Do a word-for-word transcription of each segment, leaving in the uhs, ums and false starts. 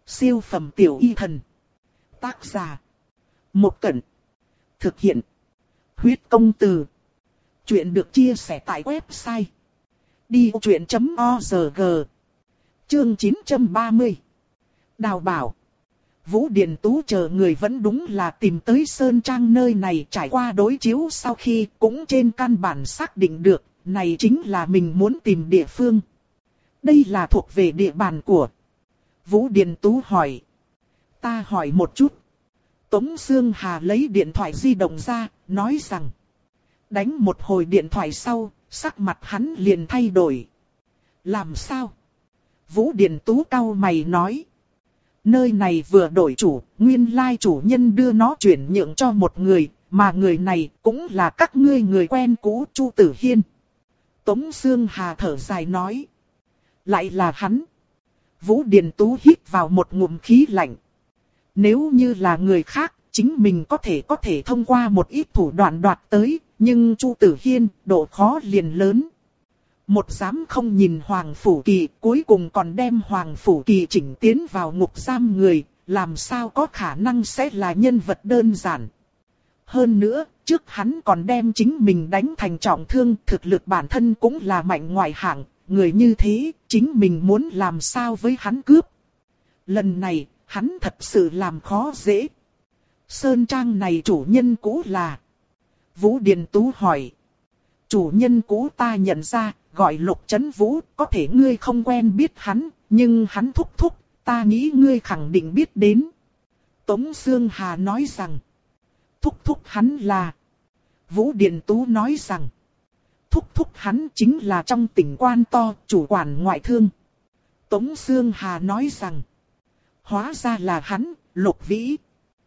Siêu phẩm tiểu y thần. Tác giả. Một Cẩn. Thực hiện. Huyết công từ. Chuyện được chia sẻ tại website đi vô chuyện chấm org. Chương chín trăm ba mươi. Đào bảo. Vũ Điền Tú chờ người vẫn đúng là tìm tới Sơn Trang nơi này, trải qua đối chiếu sau khi cũng trên căn bản xác định được, này chính là mình muốn tìm địa phương. Đây là thuộc về địa bàn của. Vũ Điền Tú hỏi. Ta hỏi một chút. Tống Xương Hà lấy điện thoại di động ra, nói rằng. Đánh một hồi điện thoại sau, sắc mặt hắn liền thay đổi. Làm sao? Vũ Điền Tú cau mày nói. Nơi này vừa đổi chủ, nguyên lai chủ nhân đưa nó chuyển nhượng cho một người, mà người này cũng là các ngươi người quen cũ, Chu Tử Hiên. Tống Xương Hà thở dài nói. Lại là hắn. Vũ Điền Tú hít vào một ngụm khí lạnh. Nếu như là người khác, chính mình có thể có thể thông qua một ít thủ đoạn đoạt tới, nhưng Chu Tử Hiên, độ khó liền lớn. Một dám không nhìn Hoàng Phủ Kỳ, cuối cùng còn đem Hoàng Phủ Kỳ chỉnh tiến vào ngục giam người, làm sao có khả năng sẽ là nhân vật đơn giản. Hơn nữa, trước hắn còn đem chính mình đánh thành trọng thương, thực lực bản thân cũng là mạnh ngoại hạng, người như thế, chính mình muốn làm sao với hắn cướp. Lần này, hắn thật sự làm khó dễ. Sơn Trang này chủ nhân cũ là? Vũ Điền Tú hỏi. Chủ nhân cũ ta nhận ra, gọi Lục Chấn Vũ, có thể ngươi không quen biết hắn, nhưng hắn thúc thúc, ta nghĩ ngươi khẳng định biết đến. Tống Xương Hà nói rằng. Thúc thúc hắn là. Vũ Điền Tú nói rằng. Thúc thúc hắn chính là trong tỉnh quan to, chủ quản ngoại thương. Tống Xương Hà nói rằng. Hóa ra là hắn, Lục Vĩ.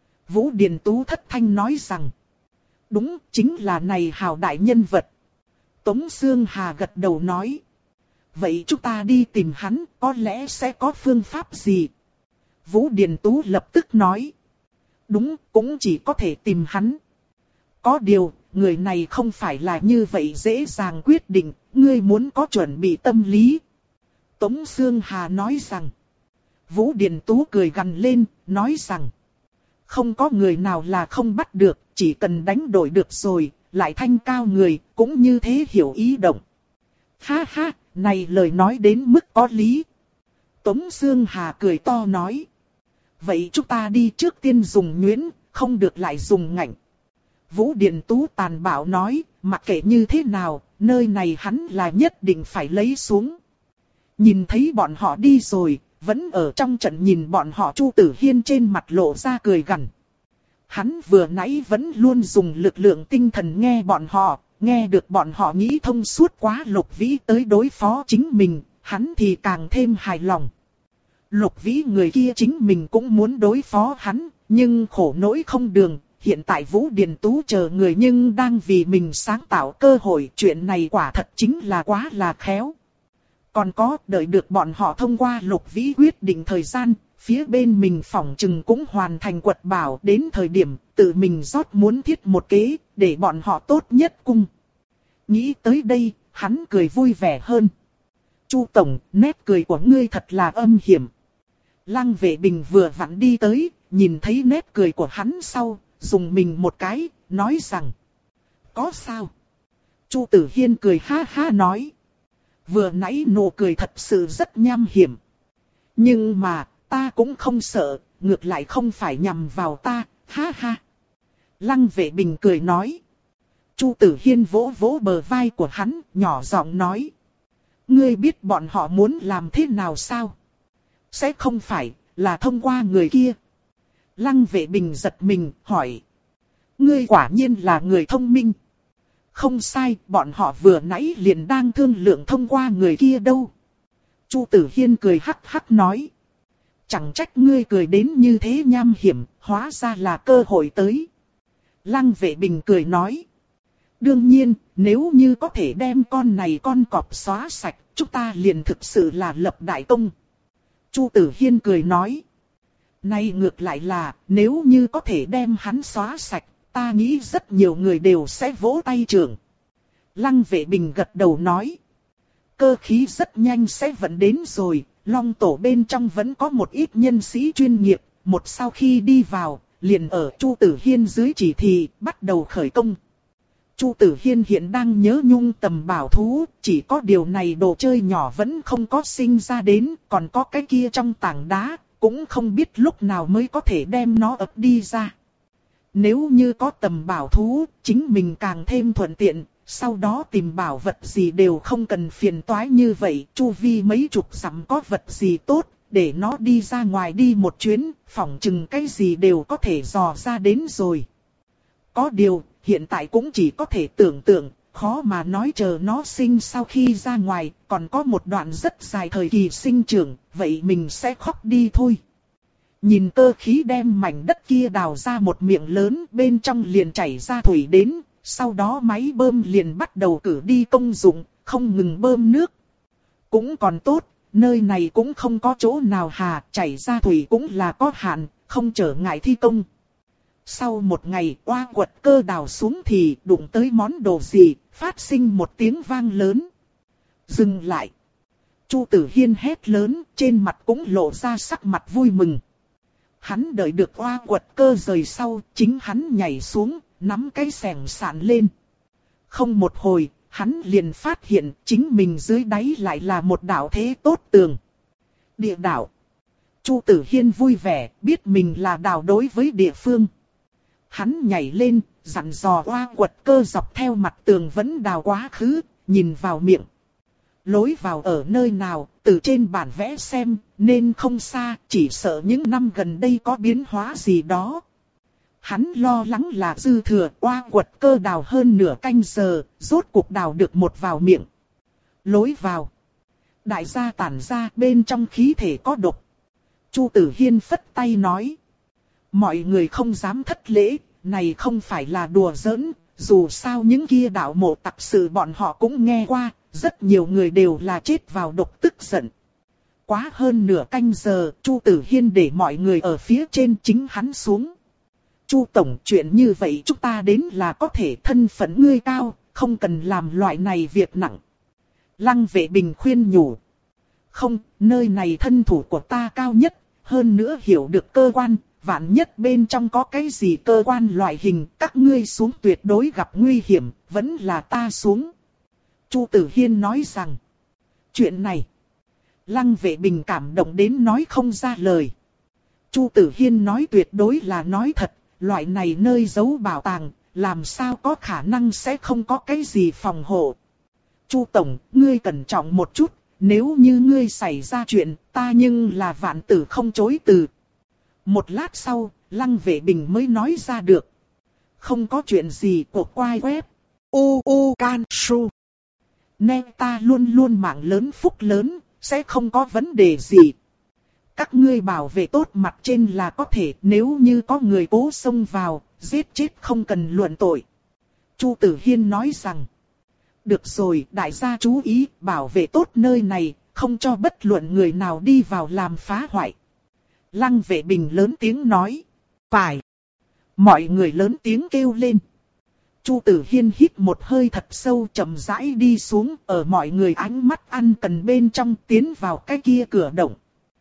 Vũ Điền Tú thất thanh nói rằng. Đúng, chính là này hào đại nhân vật. Tống Xương Hà gật đầu nói. Vậy chúng ta đi tìm hắn, có lẽ sẽ có phương pháp gì? Vũ Điền Tú lập tức nói. Đúng, cũng chỉ có thể tìm hắn. Có điều, người này không phải là như vậy dễ dàng quyết định, ngươi muốn có chuẩn bị tâm lý. Tống Xương Hà nói rằng. Vũ Điền Tú cười gằn lên, nói rằng. Không có người nào là không bắt được, chỉ cần đánh đổi được rồi, lại thanh cao người, cũng như thế hiểu ý động. Ha ha, này lời nói đến mức có lý. Tống Xương Hà cười to nói. Vậy chúng ta đi trước tiên dùng nhuyễn, không được lại dùng ngạnh. Vũ Điền Tú tàn bạo nói, mặc kệ như thế nào, nơi này hắn là nhất định phải lấy xuống. Nhìn thấy bọn họ đi rồi, vẫn ở trong trận nhìn bọn họ, Chu Tử Hiên trên mặt lộ ra cười gằn. Hắn vừa nãy vẫn luôn dùng lực lượng tinh thần nghe bọn họ, nghe được bọn họ nghĩ thông suốt quá Lục Vĩ tới đối phó chính mình, hắn thì càng thêm hài lòng. Lục Vĩ người kia chính mình cũng muốn đối phó hắn, nhưng khổ nỗi không đường, hiện tại Vũ Điền Tú chờ người nhưng đang vì mình sáng tạo cơ hội, chuyện này quả thật chính là quá là khéo. Còn có, đợi được bọn họ thông qua Lục Vĩ quyết định thời gian, phía bên mình phỏng chừng cũng hoàn thành quật bảo, đến thời điểm tự mình rót muốn thiết một kế, để bọn họ tốt nhất cung. Nghĩ tới đây, hắn cười vui vẻ hơn. Chu Tổng, nét cười của ngươi thật là âm hiểm. Lăng Vệ Bình vừa vặn đi tới, nhìn thấy nét cười của hắn sau, dùng mình một cái, nói rằng. Có sao? Chu Tử Hiên cười ha ha nói. Vừa nãy nụ cười thật sự rất nham hiểm. Nhưng mà, ta cũng không sợ, ngược lại không phải nhằm vào ta, ha ha. Lăng Vệ Bình cười nói. Chu Tử Hiên vỗ vỗ bờ vai của hắn, nhỏ giọng nói. Ngươi biết bọn họ muốn làm thế nào sao? Sẽ không phải là thông qua người kia. Lăng Vệ Bình giật mình, hỏi. Ngươi quả nhiên là người thông minh. Không sai, bọn họ vừa nãy liền đang thương lượng thông qua người kia đâu. Chu Tử Hiên cười hắc hắc nói. Chẳng trách ngươi cười đến như thế nham hiểm, hóa ra là cơ hội tới. Lăng Vệ Bình cười nói. Đương nhiên, nếu như có thể đem con này con cọp xóa sạch, chúng ta liền thực sự là lập đại công. Chu Tử Hiên cười nói. Nay ngược lại là, nếu như có thể đem hắn xóa sạch, ta nghĩ rất nhiều người đều sẽ vỗ tay trưởng. Lăng Vệ Bình gật đầu nói. Cơ khí rất nhanh sẽ vận đến rồi, Long tổ bên trong vẫn có một ít nhân sĩ chuyên nghiệp, một sau khi đi vào, liền ở Chu Tử Hiên dưới chỉ thị, bắt đầu khởi công. Chu Tử Hiên hiện đang nhớ nhung tầm bảo thú, chỉ có điều này đồ chơi nhỏ vẫn không có sinh ra đến, còn có cái kia trong tảng đá, cũng không biết lúc nào mới có thể đem nó ấp đi ra. Nếu như có tầm bảo thú, chính mình càng thêm thuận tiện, sau đó tìm bảo vật gì đều không cần phiền toái như vậy, chu vi mấy chục dặm có vật gì tốt, để nó đi ra ngoài đi một chuyến, phỏng chừng cái gì đều có thể dò ra đến rồi. Có điều, hiện tại cũng chỉ có thể tưởng tượng, khó mà nói chờ nó sinh sau khi ra ngoài, còn có một đoạn rất dài thời kỳ sinh trưởng, vậy mình sẽ khóc đi thôi. Nhìn cơ khí đem mảnh đất kia đào ra một miệng lớn, bên trong liền chảy ra thủy đến, sau đó máy bơm liền bắt đầu cử đi công dụng, không ngừng bơm nước. Cũng còn tốt, nơi này cũng không có chỗ nào hà, chảy ra thủy cũng là có hạn, không trở ngại thi công. Sau một ngày oa quật cơ đào xuống thì đụng tới món đồ gì, phát sinh một tiếng vang lớn. Dừng lại. Chu Tử Hiên hét lớn, trên mặt cũng lộ ra sắc mặt vui mừng. Hắn đợi được oa quật cơ rời sau, chính hắn nhảy xuống, nắm cái xẻng sạn lên. Không một hồi, hắn liền phát hiện chính mình dưới đáy lại là một đảo thế tốt tường. Địa đảo. Chu Tử Hiên vui vẻ, biết mình là đảo đối với địa phương. Hắn nhảy lên, dặn dò oa quật cơ dọc theo mặt tường vẫn đào quá khứ, nhìn vào miệng. Lối vào ở nơi nào, từ trên bản vẽ xem, nên không xa, chỉ sợ những năm gần đây có biến hóa gì đó. Hắn lo lắng là dư thừa, oa quật cơ đào hơn nửa canh giờ, rốt cuộc đào được một vào miệng. Lối vào. Đại gia tản ra, bên trong khí thể có độc. Chu Tử Hiên phất tay nói. Mọi người không dám thất lễ, này không phải là đùa giỡn, dù sao những kia đạo mộ tặc sự bọn họ cũng nghe qua, rất nhiều người đều là chết vào độc tức giận. Quá hơn nửa canh giờ, Chu Tử Hiên để mọi người ở phía trên chính hắn xuống. Chu tổng, chuyện như vậy chúng ta đến là có thể, thân phận ngươi cao, không cần làm loại này việc nặng. Lăng Vệ Bình khuyên nhủ. Không, nơi này thân thủ của ta cao nhất, hơn nữa hiểu được cơ quan, vạn nhất bên trong có cái gì cơ quan loại hình, các ngươi xuống tuyệt đối gặp nguy hiểm, vẫn là ta xuống. Chu Tử Hiên nói rằng, chuyện này, Lăng Vệ Bình cảm động đến nói không ra lời. Chu Tử Hiên nói tuyệt đối là nói thật, loại này nơi giấu bảo tàng, làm sao có khả năng sẽ không có cái gì phòng hộ. Chu tổng, ngươi cẩn trọng một chút, nếu như ngươi xảy ra chuyện, ta nhưng là vạn tử không chối từ. Một lát sau, Lăng Vệ Bình mới nói ra được. Không có chuyện gì của quai web. U U Can Su. Nên ta luôn luôn mạng lớn phúc lớn, sẽ không có vấn đề gì. Các ngươi bảo vệ tốt mặt trên là có thể, nếu như có người cố xông vào, giết chết không cần luận tội. Chu Tử Hiên nói rằng. Được rồi, đại gia chú ý, bảo vệ tốt nơi này, không cho bất luận người nào đi vào làm phá hoại. Lăng Vệ Bình lớn tiếng nói. Phải. Mọi người lớn tiếng kêu lên. Chu Tử Hiên hít một hơi thật sâu, chậm rãi đi xuống, ở mọi người ánh mắt ăn cần bên trong, tiến vào cái kia cửa động.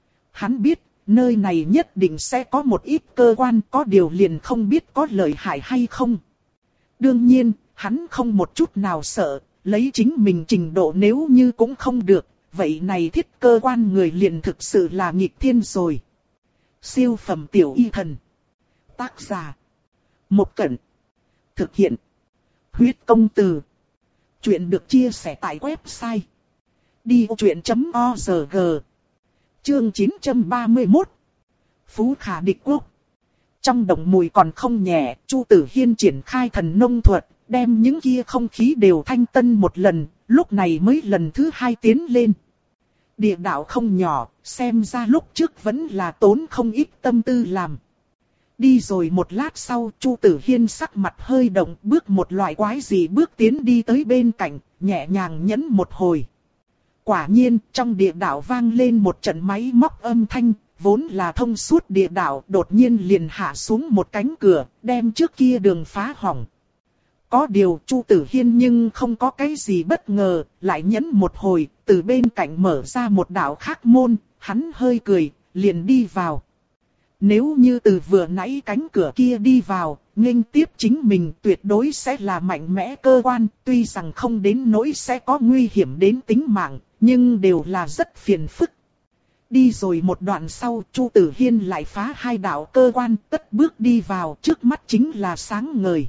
Hắn biết, nơi này nhất định sẽ có một ít cơ quan, có điều liền không biết có lợi hại hay không. Đương nhiên, hắn không một chút nào sợ, lấy chính mình trình độ nếu như cũng không được, vậy này thiết cơ quan người liền thực sự là nghịch thiên rồi. Siêu phẩm tiểu y thần. Tác giả. Một Cẩn. Thực hiện. Huyết công từ. Chuyện được chia sẻ tại website. đi vô chuyện chấm org. Chương chín trăm ba mươi mốt. Phú Khả Địch Quốc. Trong động mùi còn không nhẹ, Chu Tử Hiên triển khai thần nông thuật, đem những kia không khí đều thanh tân một lần, lúc này mới lần thứ hai tiến lên. Địa đạo không nhỏ, xem ra lúc trước vẫn là tốn không ít tâm tư làm. Đi rồi một lát sau, Chu Tử Hiên sắc mặt hơi động, bước một loại quái gì bước tiến đi tới bên cạnh, nhẹ nhàng nhấn một hồi. Quả nhiên, trong địa đạo vang lên một trận máy móc âm thanh, vốn là thông suốt địa đạo, đột nhiên liền hạ xuống một cánh cửa, đem trước kia đường phá hỏng. Có điều Chu Tử Hiên nhưng không có cái gì bất ngờ, lại nhấn một hồi, từ bên cạnh mở ra một đạo khác môn, hắn hơi cười, liền đi vào. Nếu như từ vừa nãy cánh cửa kia đi vào, nghênh tiếp chính mình tuyệt đối sẽ là mạnh mẽ cơ quan, tuy rằng không đến nỗi sẽ có nguy hiểm đến tính mạng, nhưng đều là rất phiền phức. Đi rồi một đoạn sau, Chu Tử Hiên lại phá hai đạo cơ quan, tất bước đi vào, trước mắt chính là sáng ngời.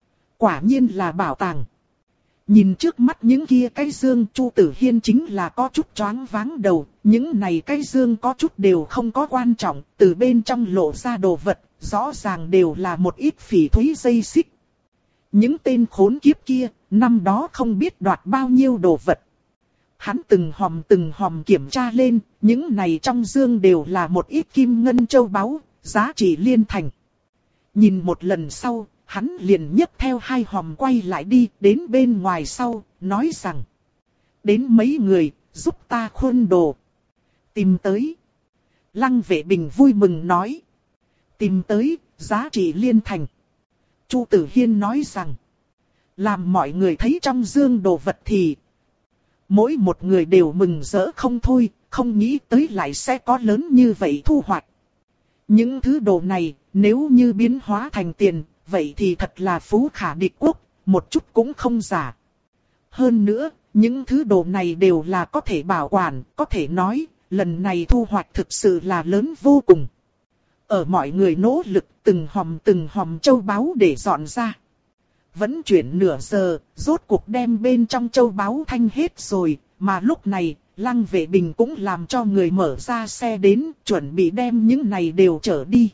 Quả nhiên là bảo tàng. Nhìn trước mắt những kia cái dương, Chu Tử Hiên chính là có chút choáng váng đầu, những này cái dương có chút đều không có quan trọng, từ bên trong lộ ra đồ vật, rõ ràng đều là một ít phỉ thúy dây xích. Những tên khốn kiếp kia, năm đó không biết đoạt bao nhiêu đồ vật. Hắn từng hòm từng hòm kiểm tra lên, những này trong dương đều là một ít kim ngân châu báu, giá trị liên thành. Nhìn một lần sau, hắn liền nhấc theo hai hòm quay lại đi, đến bên ngoài sau, nói rằng. Đến mấy người, giúp ta khuôn đồ. Tìm tới. Lăng Vệ Bình vui mừng nói. Tìm tới, giá trị liên thành. Chu Tử Hiên nói rằng. Làm mọi người thấy trong dương đồ vật thì mỗi một người đều mừng rỡ không thôi, không nghĩ tới lại sẽ có lớn như vậy thu hoạch. Những thứ đồ này, nếu như biến hóa thành tiền, vậy thì thật là phú khả địch quốc, một chút cũng không giả. Hơn nữa, những thứ đồ này đều là có thể bảo quản, có thể nói, lần này thu hoạch thực sự là lớn vô cùng. Ở mọi người nỗ lực từng hòm từng hòm châu báu để dọn ra. Vẫn chuyển nửa giờ, rốt cuộc đem bên trong châu báu thanh hết rồi, mà lúc này, Lăng Vệ Bình cũng làm cho người mở ra xe đến, chuẩn bị đem những này đều chở đi.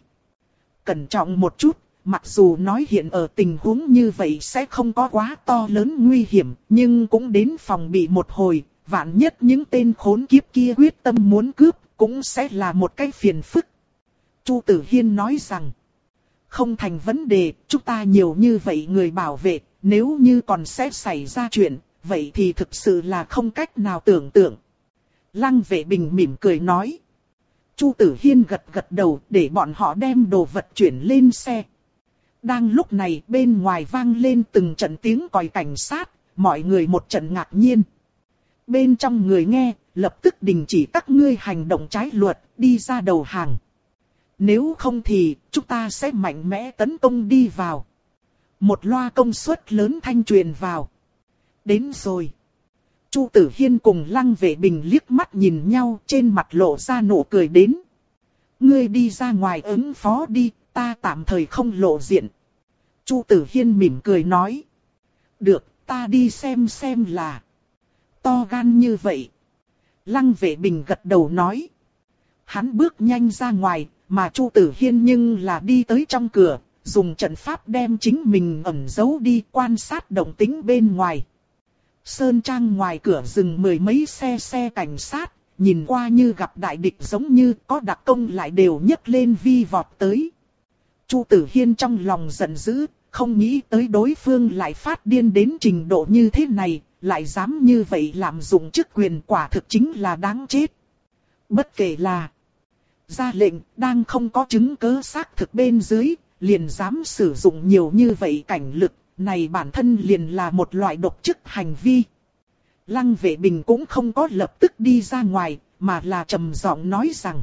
Cẩn trọng một chút, mặc dù nói hiện ở tình huống như vậy sẽ không có quá to lớn nguy hiểm, nhưng cũng đến phòng bị một hồi, vạn nhất những tên khốn kiếp kia quyết tâm muốn cướp, cũng sẽ là một cái phiền phức. Chu Tử Hiên nói rằng, không thành vấn đề, chúng ta nhiều như vậy người bảo vệ, nếu như còn sẽ xảy ra chuyện, vậy thì thực sự là không cách nào tưởng tượng. Lăng Vệ Bình mỉm cười nói. Chu Tử Hiên gật gật đầu để bọn họ đem đồ vật chuyển lên xe. Đang lúc này bên ngoài vang lên từng trận tiếng còi cảnh sát, mọi người một trận ngạc nhiên. Bên trong người nghe, lập tức đình chỉ các ngươi hành động trái luật, đi ra đầu hàng. Nếu không thì, chúng ta sẽ mạnh mẽ tấn công đi vào. Một loa công suất lớn thanh truyền vào. Đến rồi. Chu Tử Hiên cùng Lăng Vệ Bình liếc mắt nhìn nhau, trên mặt lộ ra nụ cười đến. Ngươi đi ra ngoài ứng phó đi, ta tạm thời không lộ diện. Chu Tử Hiên mỉm cười nói. Được, ta đi xem xem là. To gan như vậy. Lăng Vệ Bình gật đầu nói. Hắn bước nhanh ra ngoài, mà Chu Tử Hiên nhưng là đi tới trong cửa, dùng trận pháp đem chính mình ẩn giấu đi quan sát động tĩnh bên ngoài. Sơn trang ngoài cửa dừng mười mấy xe xe cảnh sát, nhìn qua như gặp đại địch giống như có đặc công lại đều nhấc lên vi vọt tới. Chu Tử Hiên trong lòng giận dữ, không nghĩ tới đối phương lại phát điên đến trình độ như thế này, lại dám như vậy lạm dụng chức quyền, quả thực chính là đáng chết. Bất kể là ra lệnh đang không có chứng cứ xác thực bên dưới, liền dám sử dụng nhiều như vậy cảnh lực, này bản thân liền là một loại độc chức hành vi. Lăng Vệ Bình cũng không có lập tức đi ra ngoài, mà là trầm giọng nói rằng.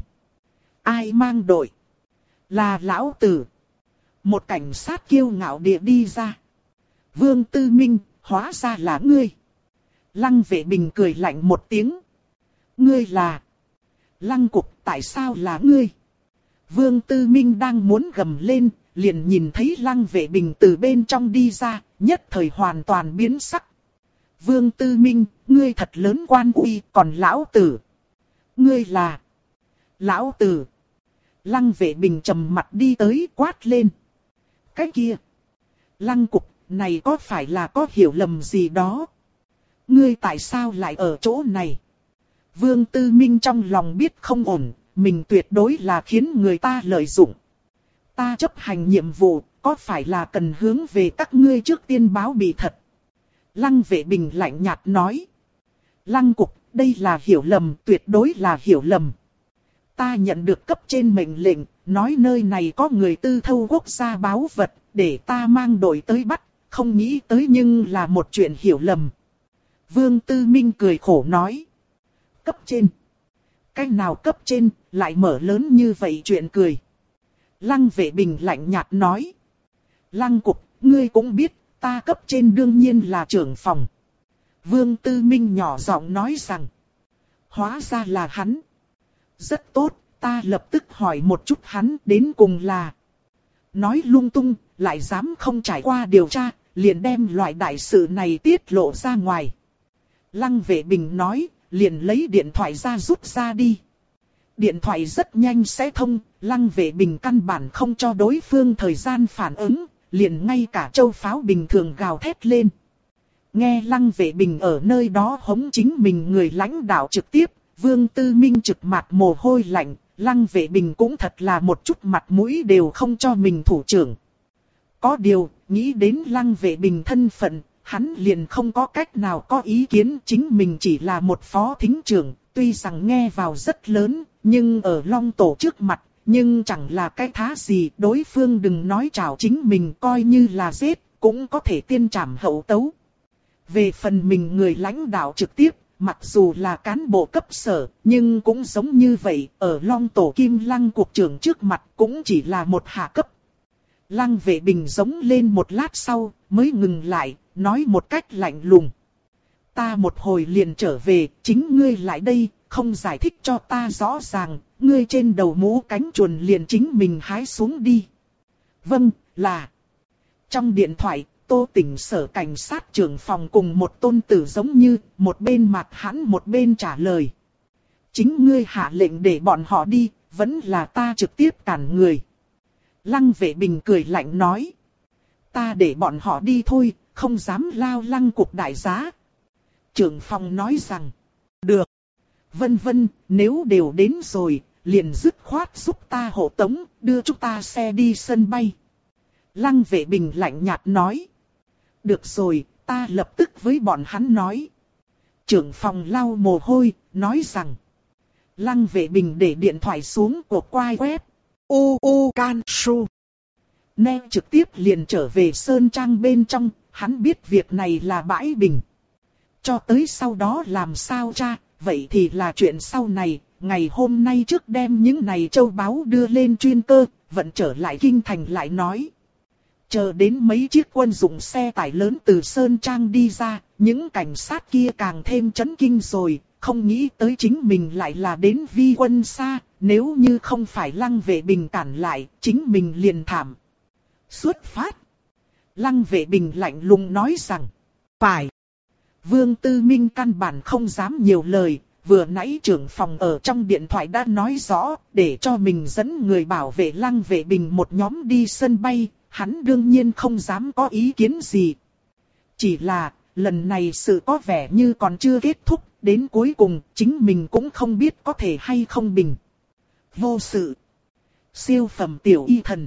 Ai mang đội? Là lão tử. Một cảnh sát kiêu ngạo địa đi ra. Vương Tư Minh, hóa ra là ngươi. Lăng Vệ Bình cười lạnh một tiếng. Ngươi là Lăng Cục, tại sao là ngươi? Vương Tư Minh đang muốn gầm lên, liền nhìn thấy Lăng Vệ Bình từ bên trong đi ra, nhất thời hoàn toàn biến sắc. Vương Tư Minh, ngươi thật lớn quan uy, còn lão tử. Ngươi là lão tử. Lăng Vệ Bình trầm mặt đi tới quát lên. Cái kia. Lăng Cục, này có phải là có hiểu lầm gì đó? Ngươi tại sao lại ở chỗ này? Vương Tư Minh trong lòng biết không ổn, mình tuyệt đối là khiến người ta lợi dụng. Ta chấp hành nhiệm vụ, có phải là cần hướng về các ngươi trước tiên báo bị thật? Lăng Vệ Bình lạnh nhạt nói. Lăng Cục, đây là hiểu lầm, tuyệt đối là hiểu lầm. Ta nhận được cấp trên mệnh lệnh, nói nơi này có người tư thâu quốc gia báu vật, để ta mang đội tới bắt, không nghĩ tới nhưng là một chuyện hiểu lầm. Vương Tư Minh cười khổ nói. Cấp trên. Cái nào cấp trên, lại mở lớn như vậy chuyện cười. Lăng Vệ Bình lạnh nhạt nói. Lăng Cục, ngươi cũng biết, ta cấp trên đương nhiên là trưởng phòng. Vương Tư Minh nhỏ giọng nói rằng. Hóa ra là hắn. Rất tốt, ta lập tức hỏi một chút hắn đến cùng là. Nói lung tung, lại dám không trải qua điều tra, liền đem loại đại sự này tiết lộ ra ngoài. Lăng Vệ Bình nói, liền lấy điện thoại ra rút ra đi. Điện thoại rất nhanh sẽ thông, Lăng Vệ Bình căn bản không cho đối phương thời gian phản ứng, liền ngay cả châu pháo bình thường gào thét lên. Nghe Lăng Vệ Bình ở nơi đó hống chính mình người lãnh đạo trực tiếp, Vương Tư Minh trực mặt mồ hôi lạnh, Lăng Vệ Bình cũng thật là một chút mặt mũi đều không cho mình thủ trưởng. Có điều, nghĩ đến Lăng Vệ Bình thân phận, hắn liền không có cách nào có ý kiến, chính mình chỉ là một phó thính trưởng, tuy rằng nghe vào rất lớn, nhưng ở Long Tổ trước mặt, nhưng chẳng là cái thá gì, đối phương đừng nói chào chính mình coi như là giết, cũng có thể tiên trảm hậu tấu. Về phần mình người lãnh đạo trực tiếp, mặc dù là cán bộ cấp sở, nhưng cũng giống như vậy, ở Long Tổ Kim Lăng cục trưởng trước mặt cũng chỉ là một hạ cấp. Lăng Vệ Bình giống lên một lát sau, mới ngừng lại, nói một cách lạnh lùng. Ta một hồi liền trở về, chính ngươi lại đây, không giải thích cho ta rõ ràng, ngươi trên đầu mũ cánh chuồn liền chính mình hái xuống đi. Vâng, là. Trong điện thoại, Tô Tỉnh Sở cảnh sát trưởng phòng cùng một tôn tử giống như, một bên mặt hãn một bên trả lời. Chính ngươi hạ lệnh để bọn họ đi, vẫn là ta trực tiếp cản người. Lăng Vệ Bình cười lạnh nói. Ta để bọn họ đi thôi, không dám lao Lăng cục đại giá. Trưởng phòng nói rằng. Được. Vân vân, nếu đều đến rồi, liền dứt khoát giúp ta hộ tống, đưa chúng ta xe đi sân bay. Lăng Vệ Bình lạnh nhạt nói. Được rồi, ta lập tức với bọn hắn nói. Trưởng phòng lau mồ hôi, nói rằng. Lăng Vệ Bình để điện thoại xuống của quai web. U U Can Su. Nè trực tiếp liền trở về Sơn Trang bên trong, hắn biết việc này là bãi bình. Cho tới sau đó làm sao cha, vậy thì là chuyện sau này, ngày hôm nay trước đem những này châu báu đưa lên chuyên cơ, vận trở lại kinh thành lại nói. Chờ đến mấy chiếc quân dụng xe tải lớn từ Sơn Trang đi ra, những cảnh sát kia càng thêm chấn kinh rồi, không nghĩ tới chính mình lại là đến vi quân xa, nếu như không phải Lăng Vệ Bình cản lại, chính mình liền thảm. Xuất phát. Lăng Vệ Bình lạnh lùng nói rằng, phải. Vương Tư Minh căn bản không dám nhiều lời, vừa nãy trưởng phòng ở trong điện thoại đã nói rõ, để cho mình dẫn người bảo vệ Lăng Vệ Bình một nhóm đi sân bay, hắn đương nhiên không dám có ý kiến gì. Chỉ là, lần này sự có vẻ như còn chưa kết thúc, đến cuối cùng chính mình cũng không biết có thể hay không bình. Vô sự. Siêu phẩm tiểu y thần.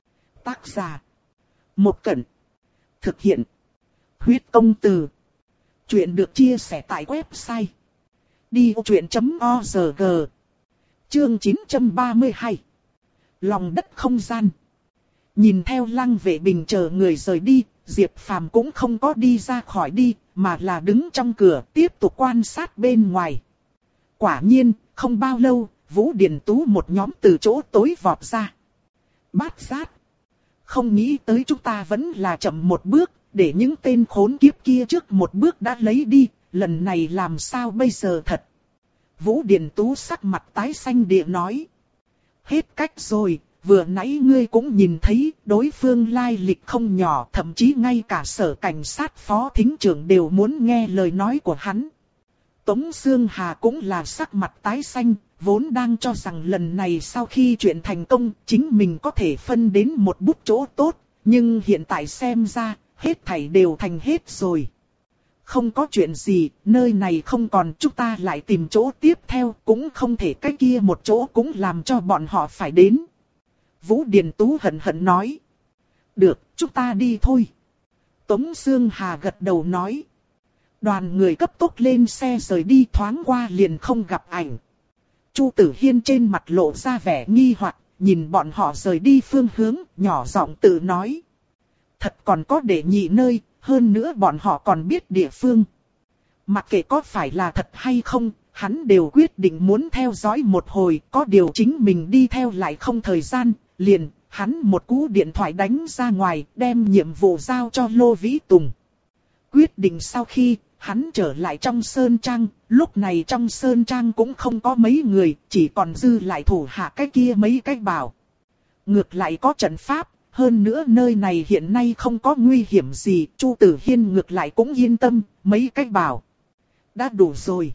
Tác giả. Một Cẩn. Thực hiện. Huyết công từ. Chuyện được chia sẻ tại website. đi ô chuyện chấm o rờ gi. Chương chín trăm ba mươi hai. Lòng đất không gian. Nhìn theo Lăng Vệ Bình chờ người rời đi, Diệp Phàm cũng không có đi ra khỏi đi, mà là đứng trong cửa tiếp tục quan sát bên ngoài. Quả nhiên, không bao lâu, Vũ Điển Tú một nhóm từ chỗ tối vọt ra. Bát Sát. Không nghĩ tới chúng ta vẫn là chậm một bước, để những tên khốn kiếp kia trước một bước đã lấy đi, lần này làm sao bây giờ thật. Vũ Điển Tú sắc mặt tái xanh địa nói. Hết cách rồi, vừa nãy ngươi cũng nhìn thấy đối phương lai lịch không nhỏ, thậm chí ngay cả sở cảnh sát phó thính trưởng đều muốn nghe lời nói của hắn. Tống Xương Hà cũng là sắc mặt tái xanh, vốn đang cho rằng lần này sau khi chuyện thành công, chính mình có thể phân đến một bút chỗ tốt, nhưng hiện tại xem ra, hết thảy đều thành hết rồi. Không có chuyện gì, nơi này không còn, chúng ta lại tìm chỗ tiếp theo, cũng không thể cái kia một chỗ cũng làm cho bọn họ phải đến. Vũ Điển Tú hận hận nói. Được, chúng ta đi thôi. Tống Xương Hà gật đầu nói. Đoàn người cấp tốc lên xe rời đi, thoáng qua liền không gặp ảnh. Chu Tử Hiên trên mặt lộ ra vẻ nghi hoặc, nhìn bọn họ rời đi phương hướng, nhỏ giọng tự nói. Thật còn có để nhị nơi, hơn nữa bọn họ còn biết địa phương. Mặc kệ có phải là thật hay không, hắn đều quyết định muốn theo dõi một hồi, có điều chính mình đi theo lại không thời gian, liền, hắn một cú điện thoại đánh ra ngoài, đem nhiệm vụ giao cho Lô Vĩ Tùng. Quyết định sau khi, hắn trở lại trong sơn trang, lúc này trong sơn trang cũng không có mấy người, chỉ còn dư lại thủ hạ cái kia mấy cái bảo. Ngược lại có trận pháp, hơn nữa nơi này hiện nay không có nguy hiểm gì, Chu Tử Hiên ngược lại cũng yên tâm, mấy cái bảo. Đã đủ rồi.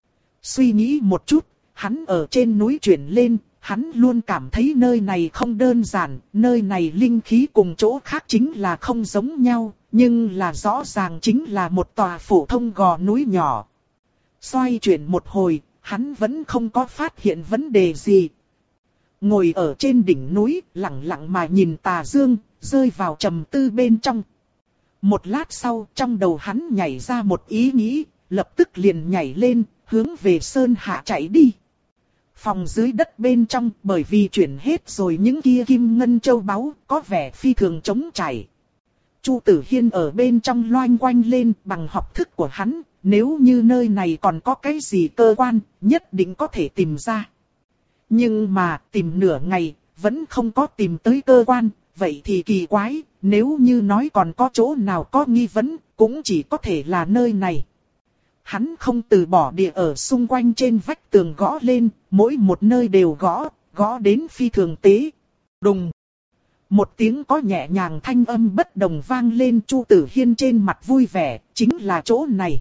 Suy nghĩ một chút, hắn ở trên núi chuyển lên, hắn luôn cảm thấy nơi này không đơn giản, nơi này linh khí cùng chỗ khác chính là không giống nhau, nhưng là rõ ràng chính là một tòa phổ thông gò núi nhỏ. Xoay chuyển một hồi, hắn vẫn không có phát hiện vấn đề gì. Ngồi ở trên đỉnh núi, lặng lặng mà nhìn tà dương, rơi vào trầm tư bên trong. Một lát sau, trong đầu hắn nhảy ra một ý nghĩ, lập tức liền nhảy lên, hướng về sơn hạ chạy đi. Phòng dưới đất bên trong, bởi vì chuyển hết rồi những kia kim ngân châu báu, có vẻ phi thường trống trải. Chu Tử Hiên ở bên trong loanh quanh lên bằng học thức của hắn, nếu như nơi này còn có cái gì cơ quan, nhất định có thể tìm ra. Nhưng mà tìm nửa ngày, vẫn không có tìm tới cơ quan, vậy thì kỳ quái, nếu như nói còn có chỗ nào có nghi vấn, cũng chỉ có thể là nơi này. Hắn không từ bỏ địa ở xung quanh trên vách tường gõ lên, mỗi một nơi đều gõ, gõ đến phi thường tế. Đùng! Một tiếng có nhẹ nhàng thanh âm bất đồng vang lên. Chu Tử Hiên trên mặt vui vẻ, chính là chỗ này.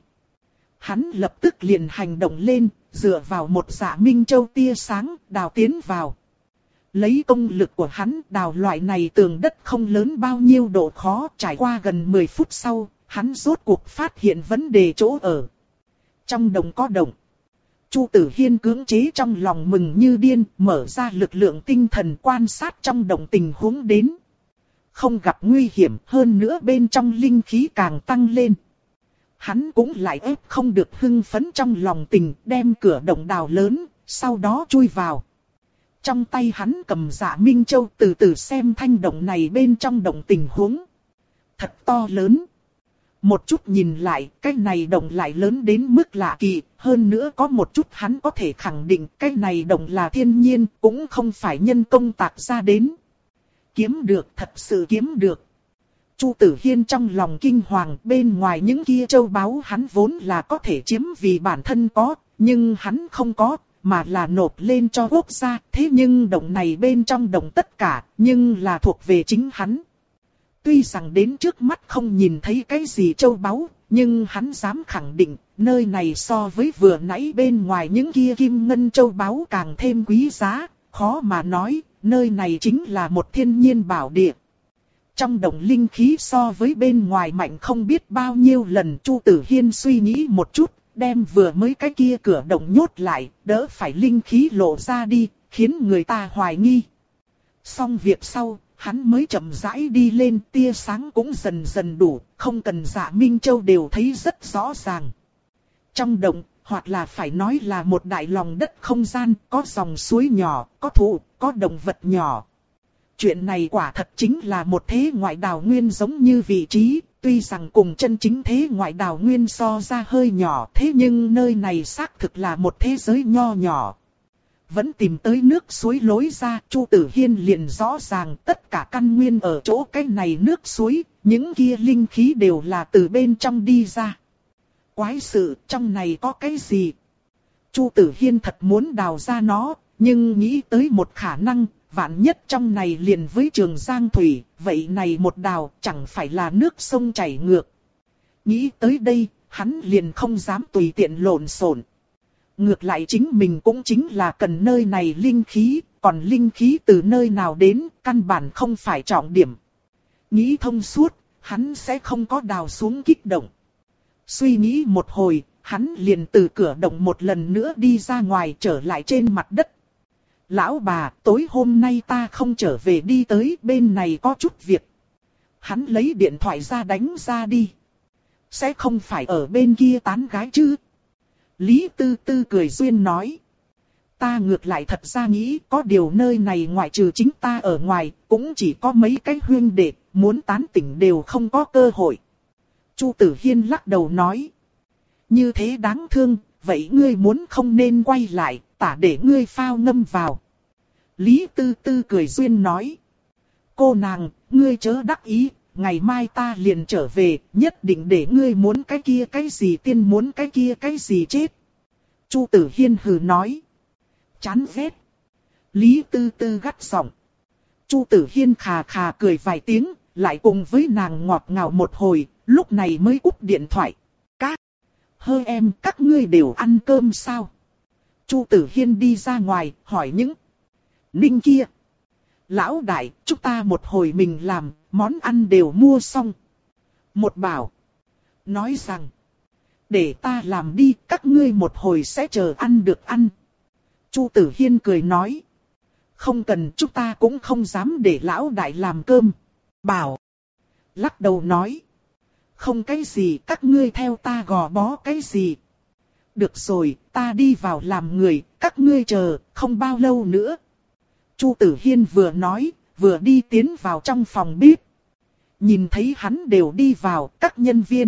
Hắn lập tức liền hành động lên, dựa vào một dạ minh châu tia sáng, đào tiến vào. Lấy công lực của hắn, đào loại này tường đất không lớn bao nhiêu độ khó, trải qua gần mười phút sau, hắn rốt cuộc phát hiện vấn đề chỗ ở. Trong đồng có động. Chu Tử Hiên cưỡng chế trong lòng mừng như điên, mở ra lực lượng tinh thần quan sát trong động tình huống đến. Không gặp nguy hiểm, hơn nữa bên trong linh khí càng tăng lên. Hắn cũng lại ép không được hưng phấn trong lòng tình, đem cửa động đào lớn, sau đó chui vào. Trong tay hắn cầm dạ Minh Châu từ từ xem thanh động này bên trong động tình huống. Thật to lớn. Một chút nhìn lại, cái này động lại lớn đến mức lạ kỳ, hơn nữa có một chút hắn có thể khẳng định cái này động là thiên nhiên, cũng không phải nhân công tạc ra đến. Kiếm được, thật sự kiếm được. Chu Tử Hiên trong lòng kinh hoàng, bên ngoài những kia châu báu hắn vốn là có thể chiếm vì bản thân có, nhưng hắn không có, mà là nộp lên cho quốc gia, thế nhưng động này bên trong động tất cả, nhưng là thuộc về chính hắn. Tuy rằng đến trước mắt không nhìn thấy cái gì châu báu, nhưng hắn dám khẳng định, nơi này so với vừa nãy bên ngoài những kia kim ngân châu báu càng thêm quý giá, khó mà nói, nơi này chính là một thiên nhiên bảo địa. Trong động linh khí so với bên ngoài mạnh không biết bao nhiêu lần. Chu Tử Hiên suy nghĩ một chút, đem vừa mới cái kia cửa động nhốt lại, đỡ phải linh khí lộ ra đi, khiến người ta hoài nghi. Xong việc sau, hắn mới chậm rãi đi lên, tia sáng cũng dần dần đủ, không cần dạ Minh Châu đều thấy rất rõ ràng. Trong động, hoặc là phải nói là một đại lòng đất không gian, có dòng suối nhỏ, có thụ, có động vật nhỏ. Chuyện này quả thật chính là một thế ngoại đào nguyên giống như vị trí, tuy rằng cùng chân chính thế ngoại đào nguyên so ra hơi nhỏ, thế nhưng nơi này xác thực là một thế giới nho nhỏ. Vẫn tìm tới nước suối lối ra, Chu Tử Hiên liền rõ ràng tất cả căn nguyên ở chỗ cái này nước suối, những kia linh khí đều là từ bên trong đi ra. Quái sự, trong này có cái gì? Chu Tử Hiên thật muốn đào ra nó, nhưng nghĩ tới một khả năng, vạn nhất trong này liền với Trường Giang Thủy, vậy này một đào chẳng phải là nước sông chảy ngược. Nghĩ tới đây, hắn liền không dám tùy tiện lộn xộn. Ngược lại chính mình cũng chính là cần nơi này linh khí, còn linh khí từ nơi nào đến, căn bản không phải trọng điểm. Nghĩ thông suốt, hắn sẽ không có đào xuống kích động. Suy nghĩ một hồi, hắn liền từ cửa động một lần nữa đi ra ngoài trở lại trên mặt đất. Lão bà, tối hôm nay ta không trở về đi tới bên này có chút việc. Hắn lấy điện thoại ra đánh ra đi. Sẽ không phải ở bên kia tán gái chứ? Lý Tư Tư cười duyên nói. Ta ngược lại thật ra nghĩ có điều nơi này ngoại trừ chính ta ở ngoài, cũng chỉ có mấy cái huyên đệ, muốn tán tỉnh đều không có cơ hội. Chu Tử Hiên lắc đầu nói. Như thế đáng thương, vậy ngươi muốn không nên quay lại, tả để ngươi phao ngâm vào. Lý Tư Tư cười duyên nói. Cô nàng, ngươi chớ đắc ý, ngày mai ta liền trở về, nhất định để ngươi muốn cái kia cái gì tiên muốn cái kia cái gì chết. Chu Tử Hiên hừ nói. Chán ghét. Lý Tư Tư gắt giọng. Chu Tử Hiên khà khà cười vài tiếng, lại cùng với nàng ngọt ngào một hồi, lúc này mới cúp điện thoại. Các hơ em, các ngươi đều ăn cơm sao? Chu Tử Hiên đi ra ngoài, hỏi những Ninh kia. Lão đại, chúng ta một hồi mình làm, món ăn đều mua xong. Một bảo. Nói rằng. Để ta làm đi, các ngươi một hồi sẽ chờ ăn được ăn. Chu Tử Hiên cười nói. Không cần, chúng ta cũng không dám để lão đại làm cơm. Bảo. Lắc đầu nói. Không cái gì, các ngươi theo ta gò bó cái gì. Được rồi, ta đi vào làm người, các ngươi chờ, không bao lâu nữa. Chu Tử Hiên vừa nói, vừa đi tiến vào trong phòng bếp. Nhìn thấy hắn đều đi vào, các nhân viên.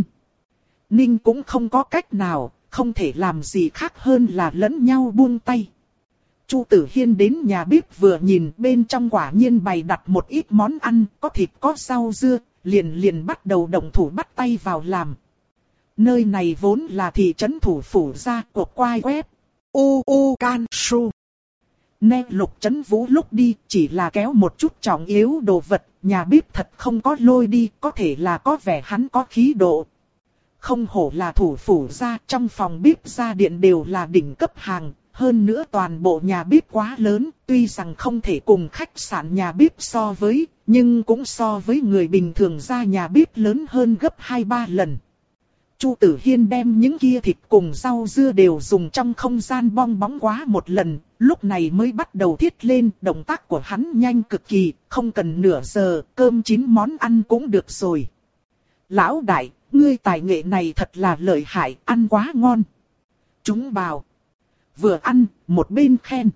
Ninh cũng không có cách nào, không thể làm gì khác hơn là lẫn nhau buông tay. Chu Tử Hiên đến nhà bếp vừa nhìn, bên trong quả nhiên bày đặt một ít món ăn, có thịt có rau dưa, liền liền bắt đầu động thủ bắt tay vào làm. Nơi này vốn là thị trấn thủ phủ gia của quai web. U U Can Su. Nè Lục Chấn Vũ lúc đi chỉ là kéo một chút trọng yếu đồ vật, nhà bếp thật không có lôi đi, có thể là có vẻ hắn có khí độ. Không hổ là thủ phủ gia, trong phòng bếp gia điện đều là đỉnh cấp hàng, hơn nữa toàn bộ nhà bếp quá lớn, tuy rằng không thể cùng khách sạn nhà bếp so với, nhưng cũng so với người bình thường ra nhà bếp lớn hơn gấp hai ba lần. Chu Tử Hiên đem những kia thịt cùng rau dưa đều dùng trong không gian bong bóng quá một lần, lúc này mới bắt đầu thiết lên, động tác của hắn nhanh cực kỳ, không cần nửa giờ, cơm chín món ăn cũng được rồi. Lão đại, ngươi tài nghệ này thật là lợi hại, ăn quá ngon. Chúng bảo. Vừa ăn, một bên khen.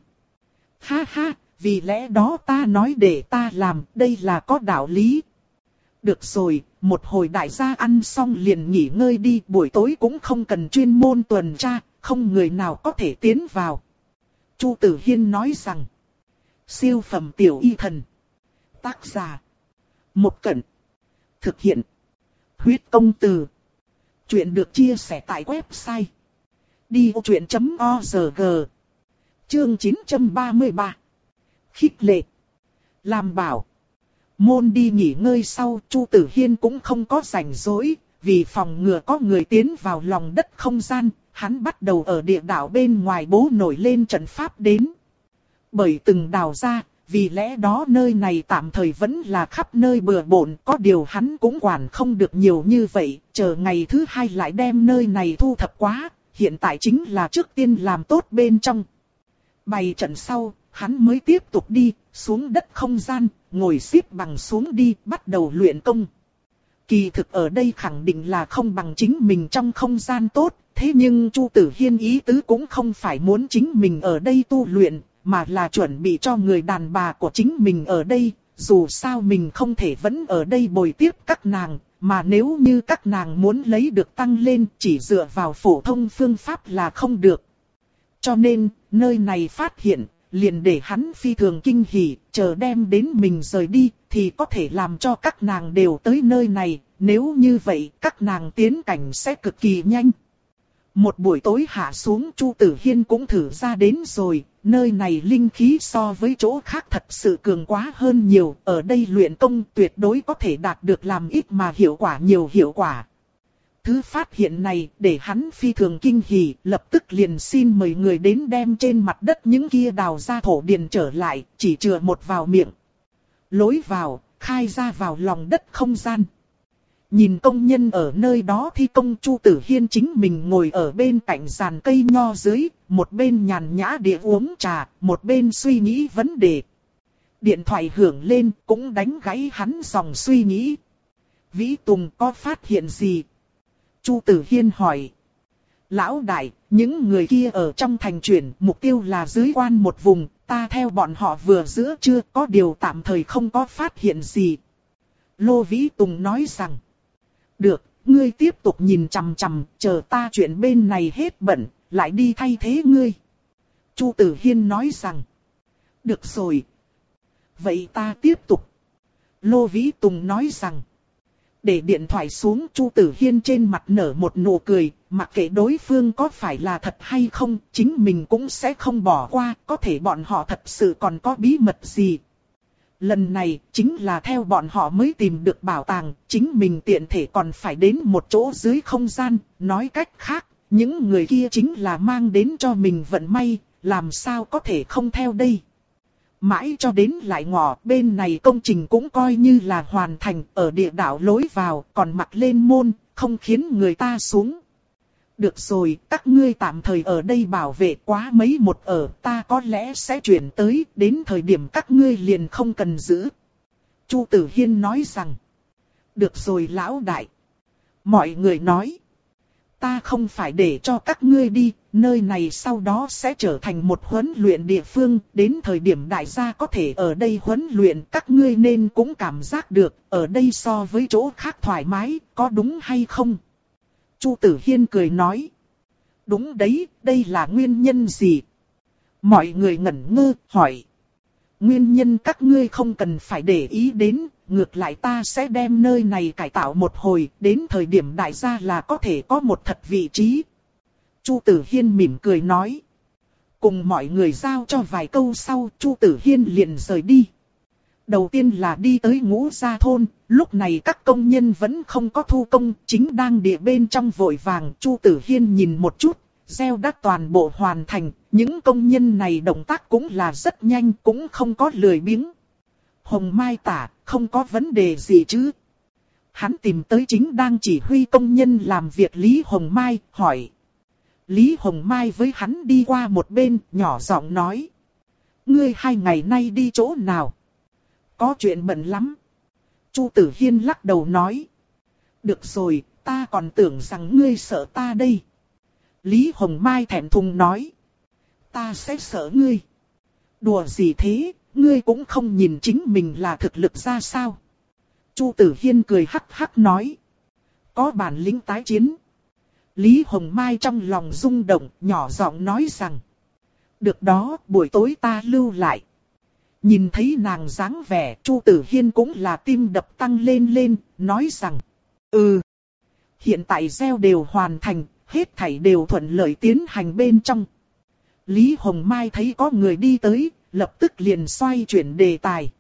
Ha ha, vì lẽ đó ta nói để ta làm, đây là có đạo lý. Được rồi, một hồi đại gia ăn xong liền nghỉ ngơi đi, buổi tối cũng không cần chuyên môn tuần tra, không người nào có thể tiến vào. Chu Tử Hiên nói rằng, siêu phẩm tiểu y thần. Tác giả, Một Cẩn. Thực hiện, huyết công từ. Chuyện được chia sẻ tại website đi ô chuyện chấm org. Chương chín trăm ba mươi ba. Khích lệ. Làm bảo. Môn đi nghỉ ngơi sau, Chu Tử Hiên cũng không có rảnh rỗi, vì phòng ngừa có người tiến vào lòng đất không gian, hắn bắt đầu ở địa đạo bên ngoài bố nổi lên trận pháp đến. Bởi từng đào ra, vì lẽ đó nơi này tạm thời vẫn là khắp nơi bừa bộn, có điều hắn cũng quản không được nhiều như vậy, chờ ngày thứ hai lại đem nơi này thu thập quá, hiện tại chính là trước tiên làm tốt bên trong. Bày trận sau, hắn mới tiếp tục đi, xuống đất không gian, ngồi xếp bằng xuống đi, bắt đầu luyện công. Kỳ thực ở đây khẳng định là không bằng chính mình trong không gian tốt, thế nhưng Chu Tử Hiên ý tứ cũng không phải muốn chính mình ở đây tu luyện, mà là chuẩn bị cho người đàn bà của chính mình ở đây, dù sao mình không thể vẫn ở đây bồi tiếp các nàng, mà nếu như các nàng muốn lấy được tăng lên chỉ dựa vào phổ thông phương pháp là không được. Cho nên, nơi này phát hiện, liền để hắn phi thường kinh hỉ, chờ đem đến mình rời đi, thì có thể làm cho các nàng đều tới nơi này, nếu như vậy các nàng tiến cảnh sẽ cực kỳ nhanh. Một buổi tối hạ xuống, Chu Tử Hiên cũng thử ra đến rồi, nơi này linh khí so với chỗ khác thật sự cường quá hơn nhiều, ở đây luyện công tuyệt đối có thể đạt được làm ít mà hiệu quả nhiều hiệu quả. Thứ phát hiện này để hắn phi thường kinh hỉ, lập tức liền xin mời người đến đem trên mặt đất những kia đào ra thổ điền trở lại, chỉ chừa một vào miệng. Lối vào, khai ra vào lòng đất không gian. Nhìn công nhân ở nơi đó thi công, Chu Tử Hiên chính mình ngồi ở bên cạnh giàn cây nho dưới, một bên nhàn nhã địa uống trà, một bên suy nghĩ vấn đề. Điện thoại hưởng lên cũng đánh gãy hắn dòng suy nghĩ. Vĩ Tùng có phát hiện gì? Chu Tử Hiên hỏi. Lão đại, những người kia ở trong thành chuyển, mục tiêu là dưới quan một vùng, ta theo bọn họ vừa giữa chưa, có điều tạm thời không có phát hiện gì. Lô Vĩ Tùng nói rằng. Được, ngươi tiếp tục nhìn chằm chằm, chờ ta chuyện bên này hết bận, lại đi thay thế ngươi. Chu Tử Hiên nói rằng. Được rồi. Vậy ta tiếp tục. Lô Vĩ Tùng nói rằng. Để điện thoại xuống, Chu Tử Hiên trên mặt nở một nụ cười, mặc kệ đối phương có phải là thật hay không, chính mình cũng sẽ không bỏ qua, có thể bọn họ thật sự còn có bí mật gì. Lần này, chính là theo bọn họ mới tìm được bảo tàng, chính mình tiện thể còn phải đến một chỗ dưới không gian, nói cách khác, những người kia chính là mang đến cho mình vận may, làm sao có thể không theo đây. Mãi cho đến lại ngọ, bên này công trình cũng coi như là hoàn thành, ở địa đạo lối vào, còn mặc lên môn, không khiến người ta xuống. Được rồi, các ngươi tạm thời ở đây bảo vệ quá mấy một ở, ta có lẽ sẽ chuyển tới, đến thời điểm các ngươi liền không cần giữ. Chu Tử Hiên nói rằng. Được rồi lão đại. Mọi người nói. Ta không phải để cho các ngươi đi, nơi này sau đó sẽ trở thành một huấn luyện địa phương, đến thời điểm đại gia có thể ở đây huấn luyện, các ngươi nên cũng cảm giác được, ở đây so với chỗ khác thoải mái, có đúng hay không? Chu Tử Hiên cười nói. Đúng đấy, đây là nguyên nhân gì? Mọi người ngẩn ngơ, hỏi. Nguyên nhân các ngươi không cần phải để ý đến, ngược lại ta sẽ đem nơi này cải tạo một hồi, đến thời điểm đại gia là có thể có một thật vị trí. Chu Tử Hiên mỉm cười nói. Cùng mọi người giao cho vài câu sau, Chu Tử Hiên liền rời đi. Đầu tiên là đi tới Ngũ Gia thôn, lúc này các công nhân vẫn không có thu công, chính đang địa bên trong vội vàng. Chu Tử Hiên nhìn một chút, gieo đã toàn bộ hoàn thành, những công nhân này động tác cũng là rất nhanh, cũng không có lười biếng. Hồng Mai tả, không có vấn đề gì chứ? Hắn tìm tới chính đang chỉ huy công nhân làm việc Lý Hồng Mai, hỏi. Lý Hồng Mai với hắn đi qua một bên, nhỏ giọng nói. Ngươi hai ngày nay đi chỗ nào? Có chuyện bận lắm. Chu Tử Hiên lắc đầu nói. Được rồi, ta còn tưởng rằng ngươi sợ ta đây. Lý Hồng Mai thẹn thùng nói. Ta sẽ sợ ngươi. Đùa gì thế, ngươi cũng không nhìn chính mình là thực lực ra sao. Chu Tử Hiên cười hắc hắc nói. Có bản lĩnh tái chiến. Lý Hồng Mai trong lòng rung động, nhỏ giọng nói rằng. Được đó, buổi tối ta lưu lại. Nhìn thấy nàng dáng vẻ, Chu Tử Hiên cũng là tim đập tăng lên lên, nói rằng. Ừ. Hiện tại gieo đều hoàn thành, hết thảy đều thuận lợi tiến hành bên trong. Lý Hồng Mai thấy có người đi tới, lập tức liền xoay chuyển đề tài.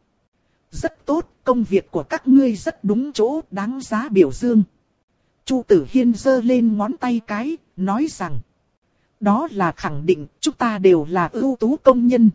Rất tốt, công việc của các ngươi rất đúng chỗ, đáng giá biểu dương. Chu Tử Hiên giơ lên ngón tay cái, nói rằng. Đó là khẳng định, chúng ta đều là ưu tú công nhân.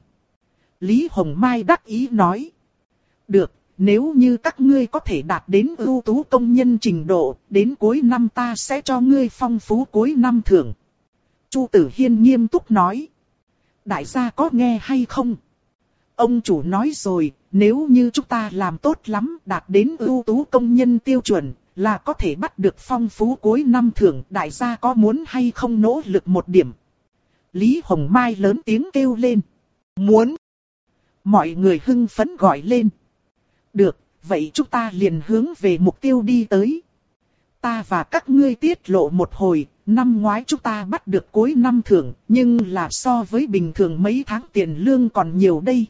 Lý Hồng Mai đắc ý nói. Được, nếu như các ngươi có thể đạt đến ưu tú công nhân trình độ, đến cuối năm ta sẽ cho ngươi phong phú cuối năm thưởng. Chu Tử Hiên nghiêm túc nói. Đại gia có nghe hay không? Ông chủ nói rồi, nếu như chúng ta làm tốt lắm, đạt đến ưu tú công nhân tiêu chuẩn, là có thể bắt được phong phú cuối năm thưởng. Đại gia có muốn hay không nỗ lực một điểm? Lý Hồng Mai lớn tiếng kêu lên. Muốn. Mọi người hưng phấn gọi lên. Được, vậy chúng ta liền hướng về mục tiêu đi tới. Ta và các ngươi tiết lộ một hồi, năm ngoái chúng ta bắt được cuối năm thưởng, nhưng là so với bình thường mấy tháng tiền lương còn nhiều đây.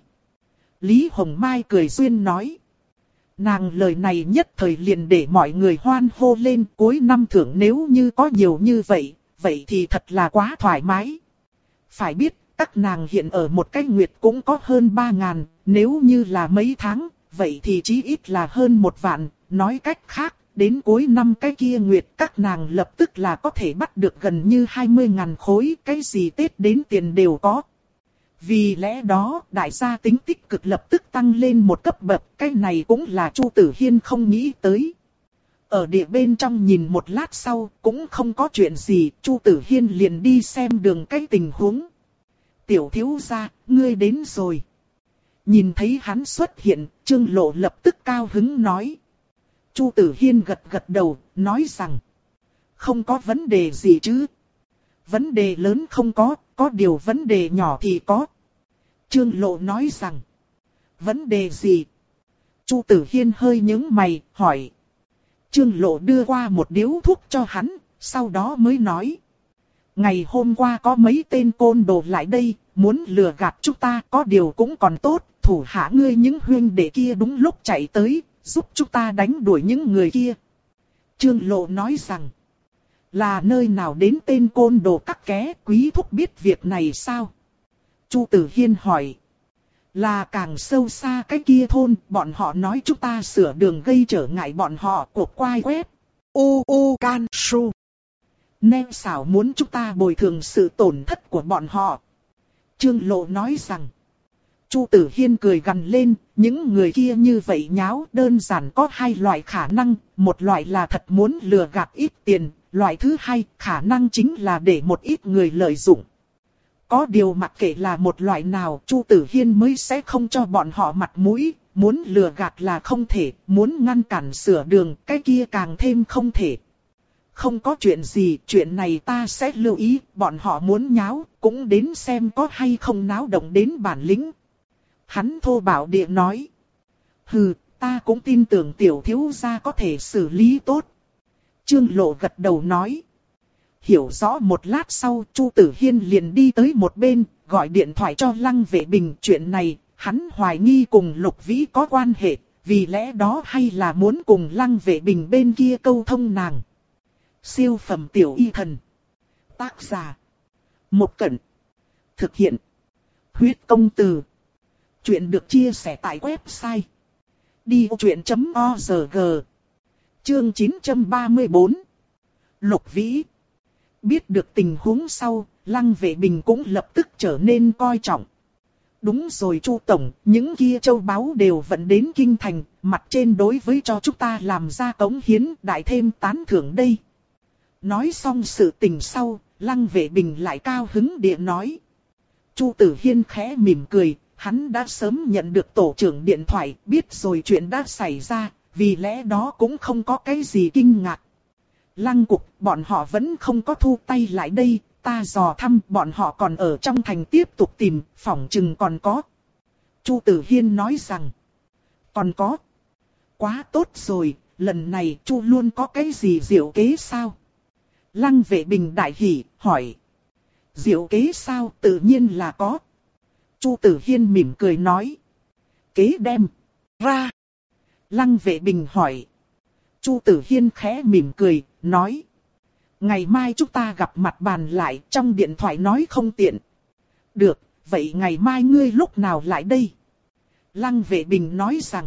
Lý Hồng Mai cười duyên nói. Nàng lời này nhất thời liền để mọi người hoan hô lên, cuối năm thưởng nếu như có nhiều như vậy, vậy thì thật là quá thoải mái. Phải biết, các nàng hiện ở một cái nguyệt cũng có hơn ba ngàn, nếu như là mấy tháng, vậy thì chí ít là hơn một vạn, nói cách khác. Đến cuối năm cái kia nguyệt các nàng lập tức là có thể bắt được gần như hai mươi ngàn khối, cái gì Tết đến tiền đều có. Vì lẽ đó, đại gia tính tích cực lập tức tăng lên một cấp bậc, cái này cũng là Chu Tử Hiên không nghĩ tới. Ở địa bên trong nhìn một lát sau, cũng không có chuyện gì, Chu Tử Hiên liền đi xem đường cái tình huống. Tiểu thiếu gia, ngươi đến rồi. Nhìn thấy hắn xuất hiện, Trương Lộ lập tức cao hứng nói. Chu Tử Hiên gật gật đầu, nói rằng. Không có vấn đề gì chứ. Vấn đề lớn không có, có điều vấn đề nhỏ thì có. Trương Lộ nói rằng. Vấn đề gì? Chu Tử Hiên hơi nhướng mày, hỏi. Trương Lộ đưa qua một điếu thuốc cho hắn, sau đó mới nói. Ngày hôm qua có mấy tên côn đồ lại đây, muốn lừa gạt chúng ta, có điều cũng còn tốt, thủ hạ ngươi những huynh đệ kia đúng lúc chạy tới, giúp chúng ta đánh đuổi những người kia. Trương Lộ nói rằng, là nơi nào đến tên côn đồ cắt ké, quý thúc biết việc này sao? Chu Tử Hiên hỏi. Là càng sâu xa cái kia thôn, bọn họ nói chúng ta sửa đường gây trở ngại bọn họ, cuộc quay quét. U U Can Su. Nên xảo muốn chúng ta bồi thường sự tổn thất của bọn họ. Trương Lộ nói rằng. Chu Tử Hiên cười gằn lên, những người kia như vậy nháo đơn giản có hai loại khả năng, một loại là thật muốn lừa gạt ít tiền, loại thứ hai khả năng chính là để một ít người lợi dụng. Có điều mặc kệ là một loại nào, Chu Tử Hiên mới sẽ không cho bọn họ mặt mũi, muốn lừa gạt là không thể, muốn ngăn cản sửa đường, cái kia càng thêm không thể. Không có chuyện gì, chuyện này ta sẽ lưu ý, bọn họ muốn nháo, cũng đến xem có hay không náo động đến bản lĩnh. Hắn thô bạo địa nói. Hừ, ta cũng tin tưởng tiểu thiếu gia có thể xử lý tốt. Trương Lộ gật đầu nói. Hiểu rõ một lát sau, Chu Tử Hiên liền đi tới một bên, gọi điện thoại cho Lăng Vệ Bình. Chuyện này, hắn hoài nghi cùng Lục Vĩ có quan hệ, vì lẽ đó hay là muốn cùng Lăng Vệ Bình bên kia câu thông nàng. Siêu phẩm tiểu y thần. Tác giả. Một Cẩn. Thực hiện. Huyết công từ. Chuyện được chia sẻ tại website. đi ô chuyện chấm org. Chương chín trăm ba mươi tư. Lục Vĩ. Biết được tình huống sau, Lăng Vệ Bình cũng lập tức trở nên coi trọng. Đúng rồi Chu Tổng, những kia châu báu đều vận đến kinh thành, mặt trên đối với cho chúng ta làm ra cống hiến đại thêm tán thưởng đây. Nói xong sự tình sau, Lăng Vệ Bình lại cao hứng địa nói. Chu Tử Hiên khẽ mỉm cười, hắn đã sớm nhận được tổ trưởng điện thoại, biết rồi chuyện đã xảy ra, vì lẽ đó cũng không có cái gì kinh ngạc. Lăng Cục, bọn họ vẫn không có thu tay lại đây, ta dò thăm bọn họ còn ở trong thành tiếp tục tìm, phỏng chừng còn có. Chu Tử Hiên nói rằng, còn có. Quá tốt rồi, lần này Chu luôn có cái gì diệu kế sao? Lăng Vệ Bình đại hỉ, hỏi. Diệu kế sao? Tự nhiên là có. Chu Tử Hiên mỉm cười nói. Kế đem ra. Lăng Vệ Bình hỏi. Chu Tử Hiên khẽ mỉm cười, nói. Ngày mai chúng ta gặp mặt bàn lại, trong điện thoại nói không tiện. Được, vậy ngày mai ngươi lúc nào lại đây? Lăng Vệ Bình nói rằng.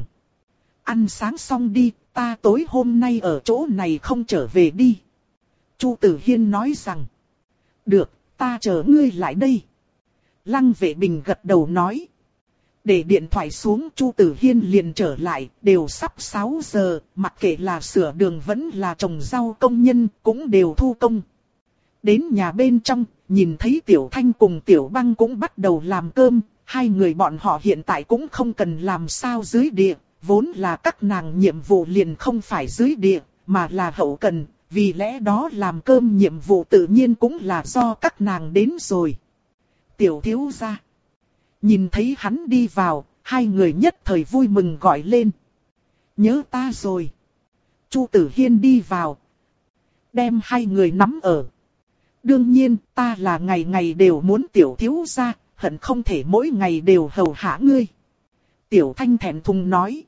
Ăn sáng xong đi, ta tối hôm nay ở chỗ này không trở về đi. Chu Tử Hiên nói rằng. Được, ta chờ ngươi lại đây. Lăng Vệ Bình gật đầu nói. Để điện thoại xuống, Chu Tử Hiên liền trở lại, đều sắp sáu giờ, mặc kệ là sửa đường vẫn là trồng rau công nhân, cũng đều thu công. Đến nhà bên trong, nhìn thấy Tiểu Thanh cùng Tiểu Băng cũng bắt đầu làm cơm, hai người bọn họ hiện tại cũng không cần làm sao dưới địa, vốn là các nàng nhiệm vụ liền không phải dưới địa, mà là hậu cần, vì lẽ đó làm cơm nhiệm vụ tự nhiên cũng là do các nàng đến rồi. Tiểu thiếu gia. Nhìn thấy hắn đi vào, hai người nhất thời vui mừng gọi lên. Nhớ ta rồi. Chu Tử Hiên đi vào. Đem hai người nắm ở. Đương nhiên, ta là ngày ngày đều muốn tiểu thiếu gia, hận không thể mỗi ngày đều hầu hạ ngươi. Tiểu Thanh thẹn thùng nói.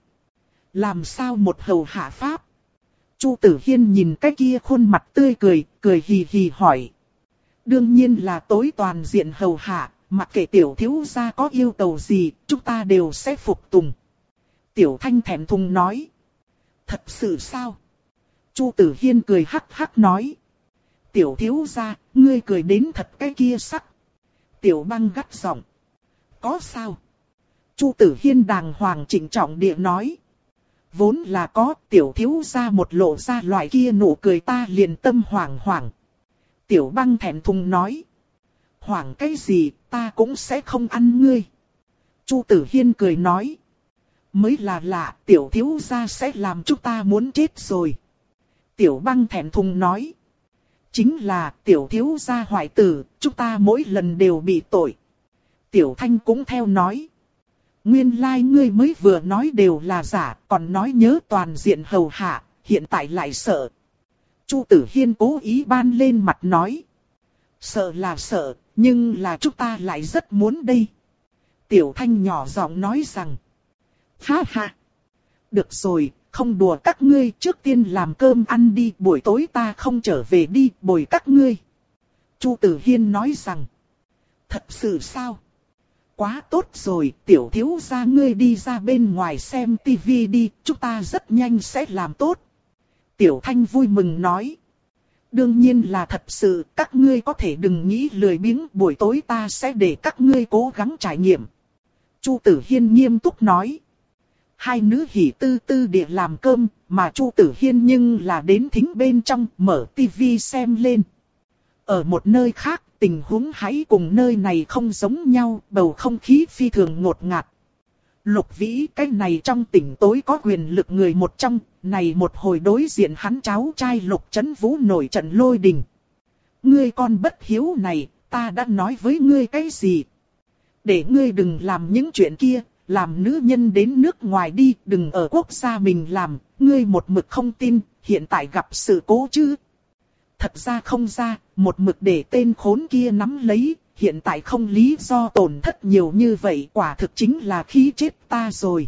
Làm sao một hầu hạ pháp? Chu Tử Hiên nhìn cái kia khuôn mặt tươi cười, cười hì hì hỏi. Đương nhiên là tối toàn diện hầu hạ. Mặc kệ tiểu thiếu gia có yêu cầu gì, chúng ta đều sẽ phục tùng. Tiểu Thanh thẹn thùng nói. Thật sự sao? Chu Tử Hiên cười hắc hắc nói. Tiểu thiếu gia, ngươi cười đến thật cái kia sắc. Tiểu Băng gắt giọng. Có sao? Chu Tử Hiên đàng hoàng trịnh trọng địa nói. Vốn là có, tiểu thiếu gia một lộ ra loại kia nụ cười ta liền tâm hoảng hoảng. Tiểu Băng thẹn thùng nói. Hoảng cái gì, ta cũng sẽ không ăn ngươi. Chu Tử Hiên cười nói. Mới là lạ, tiểu thiếu gia sẽ làm chúng ta muốn chết rồi. Tiểu Băng thẹn thùng nói. Chính là tiểu thiếu gia hoại tử, chúng ta mỗi lần đều bị tội. Tiểu Thanh cũng theo nói. Nguyên lai like ngươi mới vừa nói đều là giả, còn nói nhớ toàn diện hầu hạ, hiện tại lại sợ. Chu Tử Hiên cố ý ban lên mặt nói. Sợ là sợ, nhưng là chúng ta lại rất muốn đây. Tiểu Thanh nhỏ giọng nói rằng. Ha ha. Được rồi, không đùa các ngươi, trước tiên làm cơm ăn đi, buổi tối ta không trở về đi, bồi các ngươi. Chu Tử Hiên nói rằng. Thật sự sao? Quá tốt rồi, tiểu thiếu gia ngươi đi ra bên ngoài xem tivi đi, chúng ta rất nhanh sẽ làm tốt. Tiểu Thanh vui mừng nói. Đương nhiên là thật sự, các ngươi có thể đừng nghĩ lười biếng, buổi tối ta sẽ để các ngươi cố gắng trải nghiệm. Chu Tử Hiên nghiêm túc nói. Hai nữ hỉ tư tư địa làm cơm, mà Chu Tử Hiên nhưng là đến thính bên trong, mở tivi xem lên. Ở một nơi khác, tình huống hãy cùng nơi này không giống nhau, bầu không khí phi thường ngột ngạt. Lục Vĩ cái này trong tỉnh tối có quyền lực người một trong, này một hồi đối diện hắn cháu trai Lục Chấn Vũ nổi trận lôi đình. Ngươi con bất hiếu này, ta đã nói với ngươi cái gì? Để ngươi đừng làm những chuyện kia, làm nữ nhân đến nước ngoài đi, đừng ở quốc gia mình làm, ngươi một mực không tin, hiện tại gặp sự cố chứ. Thật ra không ra, một mực để tên khốn kia nắm lấy, hiện tại không lý do tổn thất nhiều như vậy, quả thực chính là khí chết ta rồi.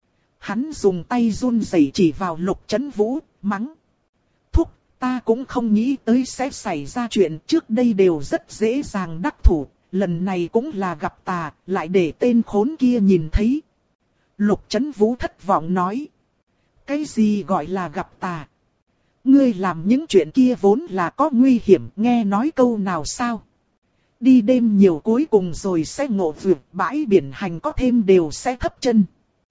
Hắn dùng tay run rẩy chỉ vào Lục Chấn Vũ, mắng. Thúc, ta cũng không nghĩ tới sẽ xảy ra chuyện, trước đây đều rất dễ dàng đắc thủ, lần này cũng là gặp tà, lại để tên khốn kia nhìn thấy. Lục Chấn Vũ thất vọng nói. Cái gì gọi là gặp tà? Ngươi làm những chuyện kia vốn là có nguy hiểm, nghe nói câu nào sao? Đi đêm nhiều cuối cùng rồi sẽ ngộ vượt, bãi biển hành có thêm đều sẽ thấp chân.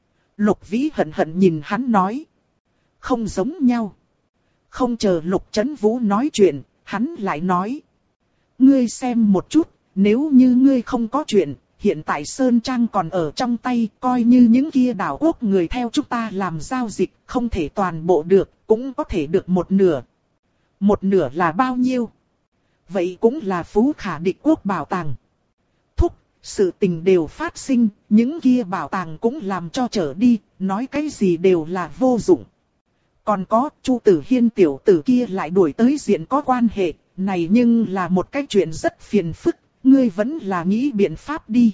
Lục Vĩ hận hận nhìn hắn nói. Không giống nhau. Không chờ Lục Chấn Vũ nói chuyện, hắn lại nói. Ngươi xem một chút, nếu như ngươi không có chuyện, hiện tại Sơn Trang còn ở trong tay, coi như những kia đảo quốc người theo chúng ta làm giao dịch, không thể toàn bộ được, cũng có thể được một nửa. Một nửa là bao nhiêu? Vậy cũng là Phú Khả Địch Quốc bảo tàng. Thúc, sự tình đều phát sinh, những kia bảo tàng cũng làm cho trở đi, nói cái gì đều là vô dụng. Còn có, Chu Tử Hiên tiểu tử kia lại đuổi tới diện có quan hệ, này nhưng là một cái chuyện rất phiền phức, ngươi vẫn là nghĩ biện pháp đi.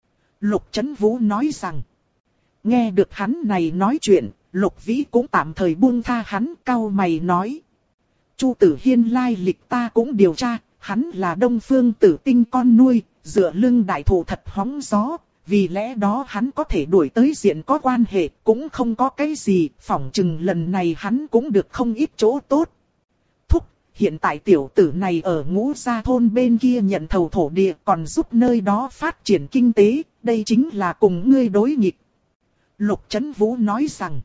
Lục Chấn Vũ nói rằng, nghe được hắn này nói chuyện, Lục Vĩ cũng tạm thời buông tha hắn, cau mày nói. Chu Tử Hiên lai lịch ta cũng điều tra, hắn là Đông Phương Tử Tinh con nuôi, dựa lưng đại thụ thật hóng gió, vì lẽ đó hắn có thể đuổi tới diện có quan hệ, cũng không có cái gì, phỏng chừng lần này hắn cũng được không ít chỗ tốt. Thúc, hiện tại tiểu tử này ở Ngũ Gia thôn bên kia nhận thầu thổ địa, còn giúp nơi đó phát triển kinh tế, đây chính là cùng ngươi đối nghịch. Lục Chấn Vũ nói rằng,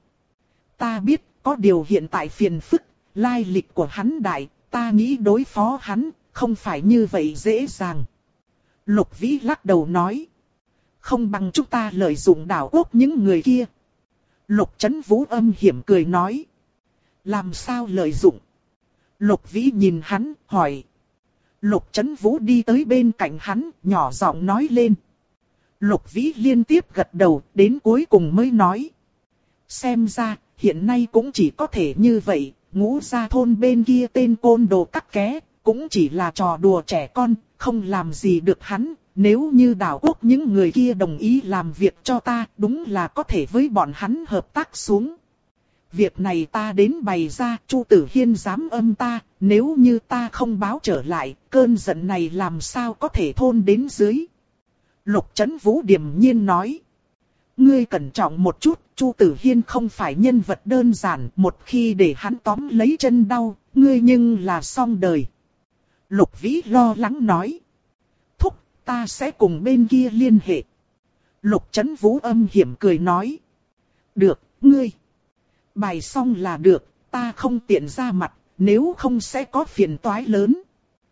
ta biết, có điều hiện tại phiền phức, lai lịch của hắn đại, ta nghĩ đối phó hắn, không phải như vậy dễ dàng. Lục Vĩ lắc đầu nói, không bằng chúng ta lợi dụng đảo quốc những người kia. Lục Chấn Vũ âm hiểm cười nói, làm sao lợi dụng? Lục Vĩ nhìn hắn, hỏi. Lục Chấn Vũ đi tới bên cạnh hắn, nhỏ giọng nói lên. Lục Vĩ liên tiếp gật đầu, đến cuối cùng mới nói. Xem ra, hiện nay cũng chỉ có thể như vậy, Ngũ Gia thôn bên kia tên côn đồ cắt ké, cũng chỉ là trò đùa trẻ con, không làm gì được hắn. Nếu như đảo quốc những người kia đồng ý làm việc cho ta, đúng là có thể với bọn hắn hợp tác xuống. Việc này ta đến bày ra, Chu Tử Hiên dám âm ta, nếu như ta không báo trở lại, cơn giận này làm sao có thể thôn đến dưới. Lục Chấn Vũ điềm nhiên nói. Ngươi cẩn trọng một chút, Chu Tử Hiên không phải nhân vật đơn giản, một khi để hắn tóm lấy chân đau, ngươi nhưng là xong đời. Lục Vĩ lo lắng nói. Thúc, ta sẽ cùng bên kia liên hệ. Lục Chấn Vũ âm hiểm cười nói. Được, ngươi. Bài xong là được, ta không tiện ra mặt, nếu không sẽ có phiền toái lớn.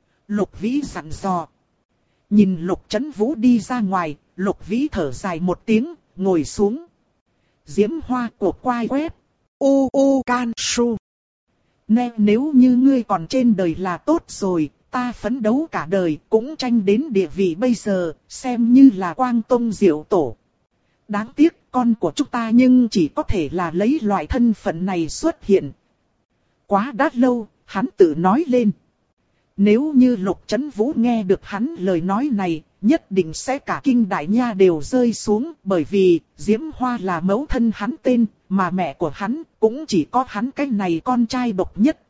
Lục Vĩ dặn dò. Nhìn Lục Chấn Vũ đi ra ngoài, Lục Vĩ thở dài một tiếng, ngồi xuống. Diễm Hoa của quai quét. U U Can Su. Nè, nếu như ngươi còn trên đời là tốt rồi, ta phấn đấu cả đời cũng tranh đến địa vị bây giờ, xem như là quang tông diệu tổ. Đáng tiếc con của chúng ta nhưng chỉ có thể là lấy loại thân phận này xuất hiện. Quá đã lâu, hắn tự nói lên. Nếu như Lục Chấn Vũ nghe được hắn lời nói này, nhất định sẽ cả kinh đại nha đều rơi xuống, bởi vì Diễm Hoa là mẫu thân hắn tên, mà mẹ của hắn cũng chỉ có hắn cái này con trai độc nhất.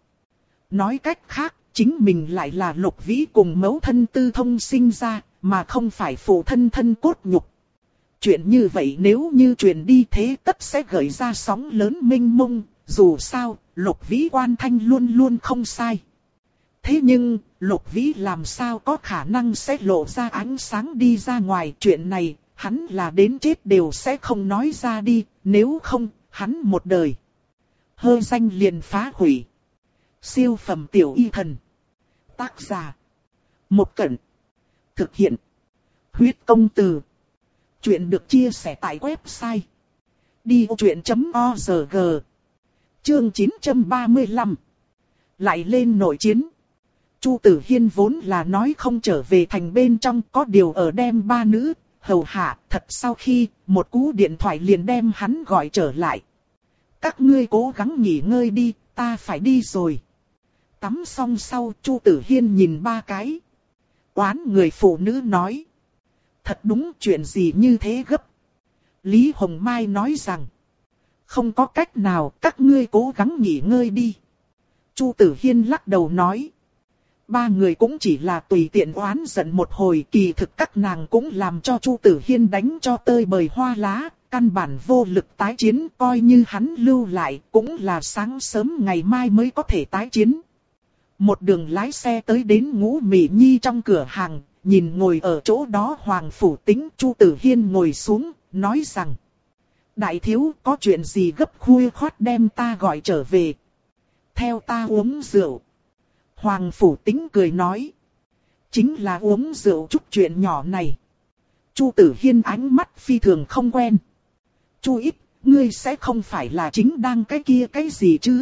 Nói cách khác, chính mình lại là Lục Vĩ cùng mẫu thân tư thông sinh ra, mà không phải phụ thân thân cốt nhục. Chuyện như vậy nếu như truyền đi thế tất sẽ gợi ra sóng lớn mênh mông, dù sao, Lục Vĩ quan thanh luôn luôn không sai. Thế nhưng, Lục Vĩ làm sao có khả năng sẽ lộ ra ánh sáng đi ra ngoài, chuyện này, hắn là đến chết đều sẽ không nói ra đi, nếu không, hắn một đời hơ danh liền phá hủy. Siêu phẩm tiểu y thần. Tác giả Một Cẩn. Thực hiện Huyết Công Từ. Chuyện được chia sẻ tại website đi vô chuyện chấm org. Chương chín trăm ba mươi lăm. Lại lên nội chiến. Chu Tử Hiên vốn là nói không trở về thành bên trong, có điều ở đem ba nữ hầu hạ, thật sau khi một cú điện thoại liền đem hắn gọi trở lại. Các ngươi cố gắng nghỉ ngơi đi, ta phải đi rồi. Tắm xong sau, Chu Tử Hiên nhìn ba cái oán người phụ nữ nói. Thật đúng, chuyện gì như thế gấp. Lý Hồng Mai nói rằng. Không có cách nào, các ngươi cố gắng nghỉ ngơi đi. Chu Tử Hiên lắc đầu nói. Ba người cũng chỉ là tùy tiện oán giận một hồi, kỳ thực các nàng cũng làm cho Chu Tử Hiên đánh cho tơi bời hoa lá, căn bản vô lực tái chiến, coi như hắn lưu lại cũng là sáng sớm ngày mai mới có thể tái chiến. Một đường lái xe tới đến Ngũ Mỹ Nhi trong cửa hàng, nhìn ngồi ở chỗ đó Hoàng Phủ Tĩnh, Chu Tử Hiên ngồi xuống, nói rằng. Đại thiếu, có chuyện gì gấp khuya khoát đem ta gọi trở về. Theo ta uống rượu. Hoàng Phủ Tĩnh cười nói. Chính là uống rượu chút chuyện nhỏ này. Chu Tử Hiên ánh mắt phi thường không quen. Chu ít, ngươi sẽ không phải là chính đang cái kia cái gì chứ?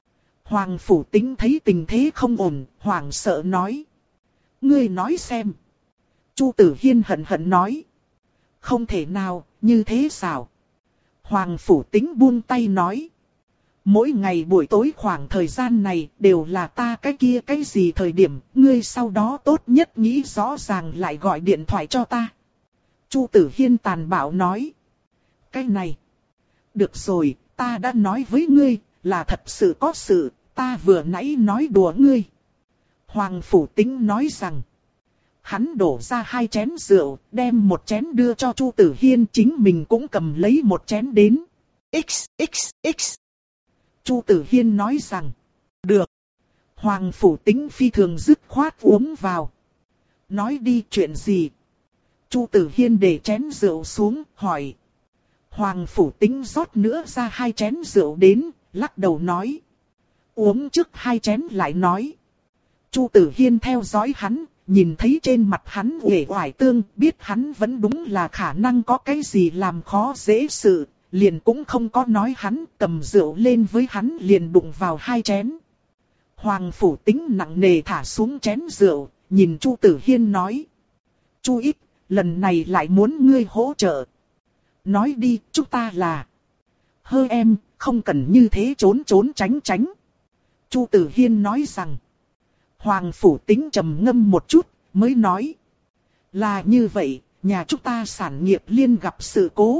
Hoàng Phủ Tĩnh thấy tình thế không ổn, hoảng sợ nói. Ngươi nói xem. Chu Tử Hiên hận hận nói. Không thể nào, như thế sao? Hoàng Phủ Tĩnh buông tay nói. Mỗi ngày buổi tối khoảng thời gian này đều là ta cái kia cái gì thời điểm, ngươi sau đó tốt nhất nghĩ rõ ràng lại gọi điện thoại cho ta. Chu Tử Hiên tàn bạo nói. Cái này. Được rồi, ta đã nói với ngươi, là thật sự có sự, ta vừa nãy nói đùa ngươi. Hoàng Phủ Tĩnh nói rằng. Hắn đổ ra hai chén rượu, đem một chén đưa cho Chu Tử Hiên, chính mình cũng cầm lấy một chén đến. X, X, X. Chu Tử Hiên nói rằng. Được. Hoàng Phủ Tĩnh phi thường dứt khoát uống vào. Nói đi chuyện gì? Chu Tử Hiên để chén rượu xuống, hỏi. Hoàng Phủ Tĩnh rót nữa ra hai chén rượu đến, lắc đầu nói. Uống trước hai chén lại nói. Chu Tử Hiên theo dõi hắn, nhìn thấy trên mặt hắn uể oải tương, biết hắn vẫn đúng là khả năng có cái gì làm khó dễ sự, liền cũng không có nói hắn, cầm rượu lên với hắn liền đụng vào hai chén. Hoàng Phủ Tĩnh nặng nề thả xuống chén rượu, nhìn Chu Tử Hiên nói. Chu ít, lần này lại muốn ngươi hỗ trợ. Nói đi, chúng ta là. Hơ em, không cần như thế trốn trốn tránh tránh. Chu Tử Hiên nói rằng. Hoàng Phủ Tĩnh trầm ngâm một chút, mới nói. Là như vậy, nhà chúng ta sản nghiệp liên gặp sự cố.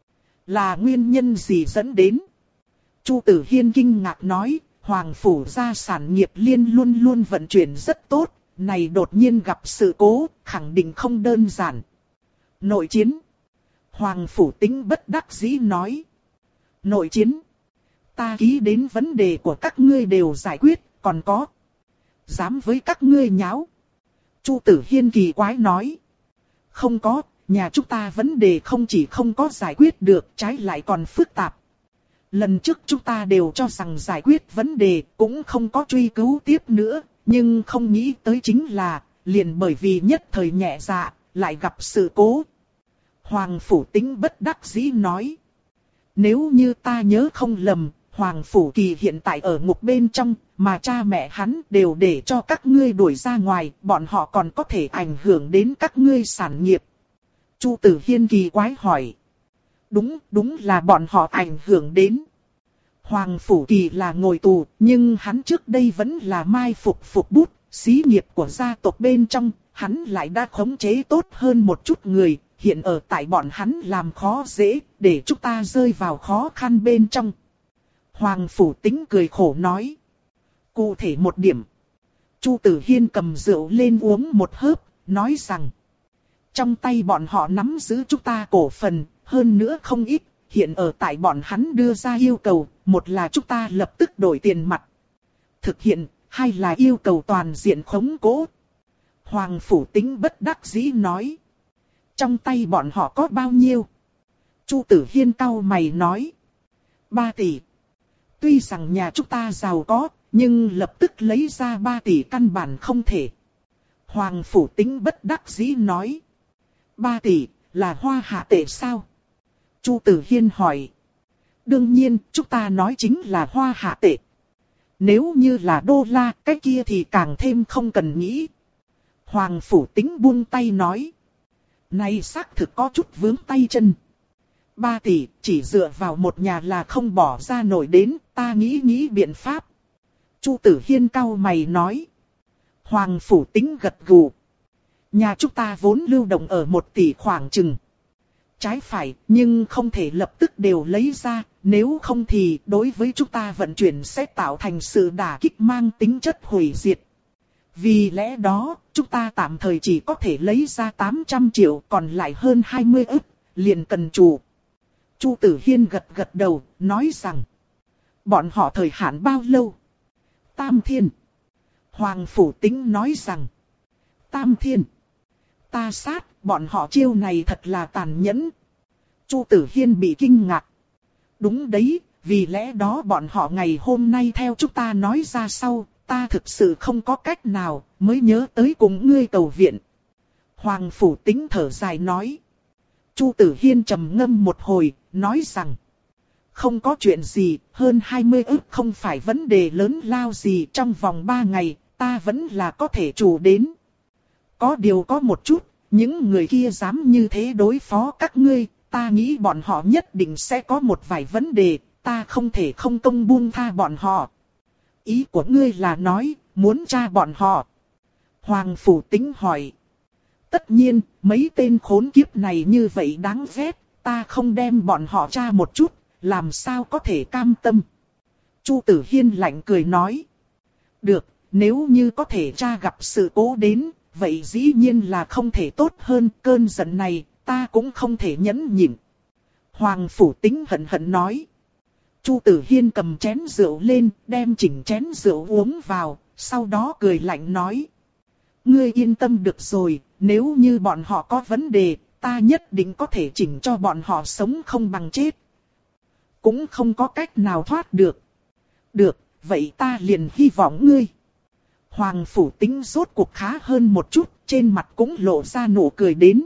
Là nguyên nhân gì dẫn đến? Chu Tử Hiên kinh ngạc nói, Hoàng Phủ gia sản nghiệp liên luôn luôn vận chuyển rất tốt, này đột nhiên gặp sự cố, khẳng định không đơn giản. Nội chiến. Hoàng Phủ Tĩnh bất đắc dĩ nói. Nội chiến. Ta ký đến vấn đề của các ngươi đều giải quyết, còn có. Dám với các ngươi nháo. Chu Tử Hiên kỳ quái nói. Không có, nhà chúng ta vấn đề không chỉ không có giải quyết được, trái lại còn phức tạp. Lần trước chúng ta đều cho rằng giải quyết vấn đề, cũng không có truy cứu tiếp nữa, nhưng không nghĩ tới chính là, liền bởi vì nhất thời nhẹ dạ, lại gặp sự cố. Hoàng Phủ Tĩnh bất đắc dĩ nói. Nếu như ta nhớ không lầm, Hoàng Phủ Kỳ hiện tại ở ngục bên trong, mà cha mẹ hắn đều để cho các ngươi đuổi ra ngoài, bọn họ còn có thể ảnh hưởng đến các ngươi sản nghiệp. Chu Tử Hiên kỳ quái hỏi. Đúng, đúng là bọn họ ảnh hưởng đến. Hoàng Phủ Kỳ là ngồi tù, nhưng hắn trước đây vẫn là mai phục phục bút, Xí nghiệp của gia tộc bên trong, hắn lại đã khống chế tốt hơn một chút người, hiện ở tại bọn hắn làm khó dễ, để chúng ta rơi vào khó khăn bên trong. Hoàng Phủ Tĩnh cười khổ nói. Cụ thể một điểm. Chu Tử Hiên cầm rượu lên uống một hớp, nói rằng. Trong tay bọn họ nắm giữ chúng ta cổ phần, hơn nữa không ít, hiện ở tại bọn hắn đưa ra yêu cầu, một là chúng ta lập tức đổi tiền mặt. Thực hiện, hai là yêu cầu toàn diện khống cố. Hoàng Phủ Tĩnh bất đắc dĩ nói. Trong tay bọn họ có bao nhiêu? Chu Tử Hiên cau mày nói. Ba tỷ. Tuy rằng nhà chúng ta giàu có, nhưng lập tức lấy ra ba tỷ căn bản không thể. Hoàng Phủ Tĩnh bất đắc dĩ nói. Ba tỷ, là hoa hạ tệ sao? Chu Tử Hiên hỏi. Đương nhiên, chúng ta nói chính là hoa hạ tệ. Nếu như là đô la, cái kia thì càng thêm không cần nghĩ. Hoàng Phủ Tĩnh buông tay nói. Này xác thực có chút vướng tay chân. Ba tỷ, chỉ dựa vào một nhà là không bỏ ra nổi đến, ta nghĩ nghĩ biện pháp. Chu Tử Hiên cau mày nói. Hoàng Phủ Tĩnh gật gù. Nhà chúng ta vốn lưu động ở một tỷ khoảng chừng. Trái phải, nhưng không thể lập tức đều lấy ra, nếu không thì đối với chúng ta vận chuyển sẽ tạo thành sự đả kích mang tính chất hủy diệt. Vì lẽ đó, chúng ta tạm thời chỉ có thể lấy ra tám trăm triệu, còn lại hơn hai mươi ức, liền cần chủ. Chu Tử Hiên gật gật đầu, nói rằng. Bọn họ thời hạn bao lâu? Tam thiên. Hoàng Phủ Tĩnh nói rằng. Tam thiên. Ta sát, bọn họ chiêu này thật là tàn nhẫn. Chu Tử Hiên bị kinh ngạc. Đúng đấy, vì lẽ đó bọn họ ngày hôm nay theo chúng ta nói ra sau, ta thực sự không có cách nào, mới nhớ tới cùng ngươi cầu viện. Hoàng Phủ Tĩnh thở dài nói. Chu Tử Hiên trầm ngâm một hồi, nói rằng. Không có chuyện gì, hơn hai mươi ức không phải vấn đề lớn lao gì, trong vòng ba ngày, ta vẫn là có thể chủ đến. Có điều có một chút, những người kia dám như thế đối phó các ngươi, ta nghĩ bọn họ nhất định sẽ có một vài vấn đề, ta không thể không công buông tha bọn họ. Ý của ngươi là nói, muốn tra bọn họ. Hoàng Phủ Tĩnh hỏi. Tất nhiên, mấy tên khốn kiếp này như vậy đáng ghét, ta không đem bọn họ tra một chút, làm sao có thể cam tâm. Chu Tử Hiên lạnh cười nói. Được, nếu như có thể tra gặp sự cố đến, vậy dĩ nhiên là không thể tốt hơn, cơn giận này, ta cũng không thể nhẫn nhịn. Hoàng Phủ Tĩnh hận hận nói. Chu Tử Hiên cầm chén rượu lên, đem chỉnh chén rượu uống vào, sau đó cười lạnh nói. Ngươi yên tâm được rồi, nếu như bọn họ có vấn đề, ta nhất định có thể chỉnh cho bọn họ sống không bằng chết. Cũng không có cách nào thoát được. Được, vậy ta liền hy vọng ngươi. Hoàng Phủ Tĩnh rốt cuộc khá hơn một chút, trên mặt cũng lộ ra nụ cười đến.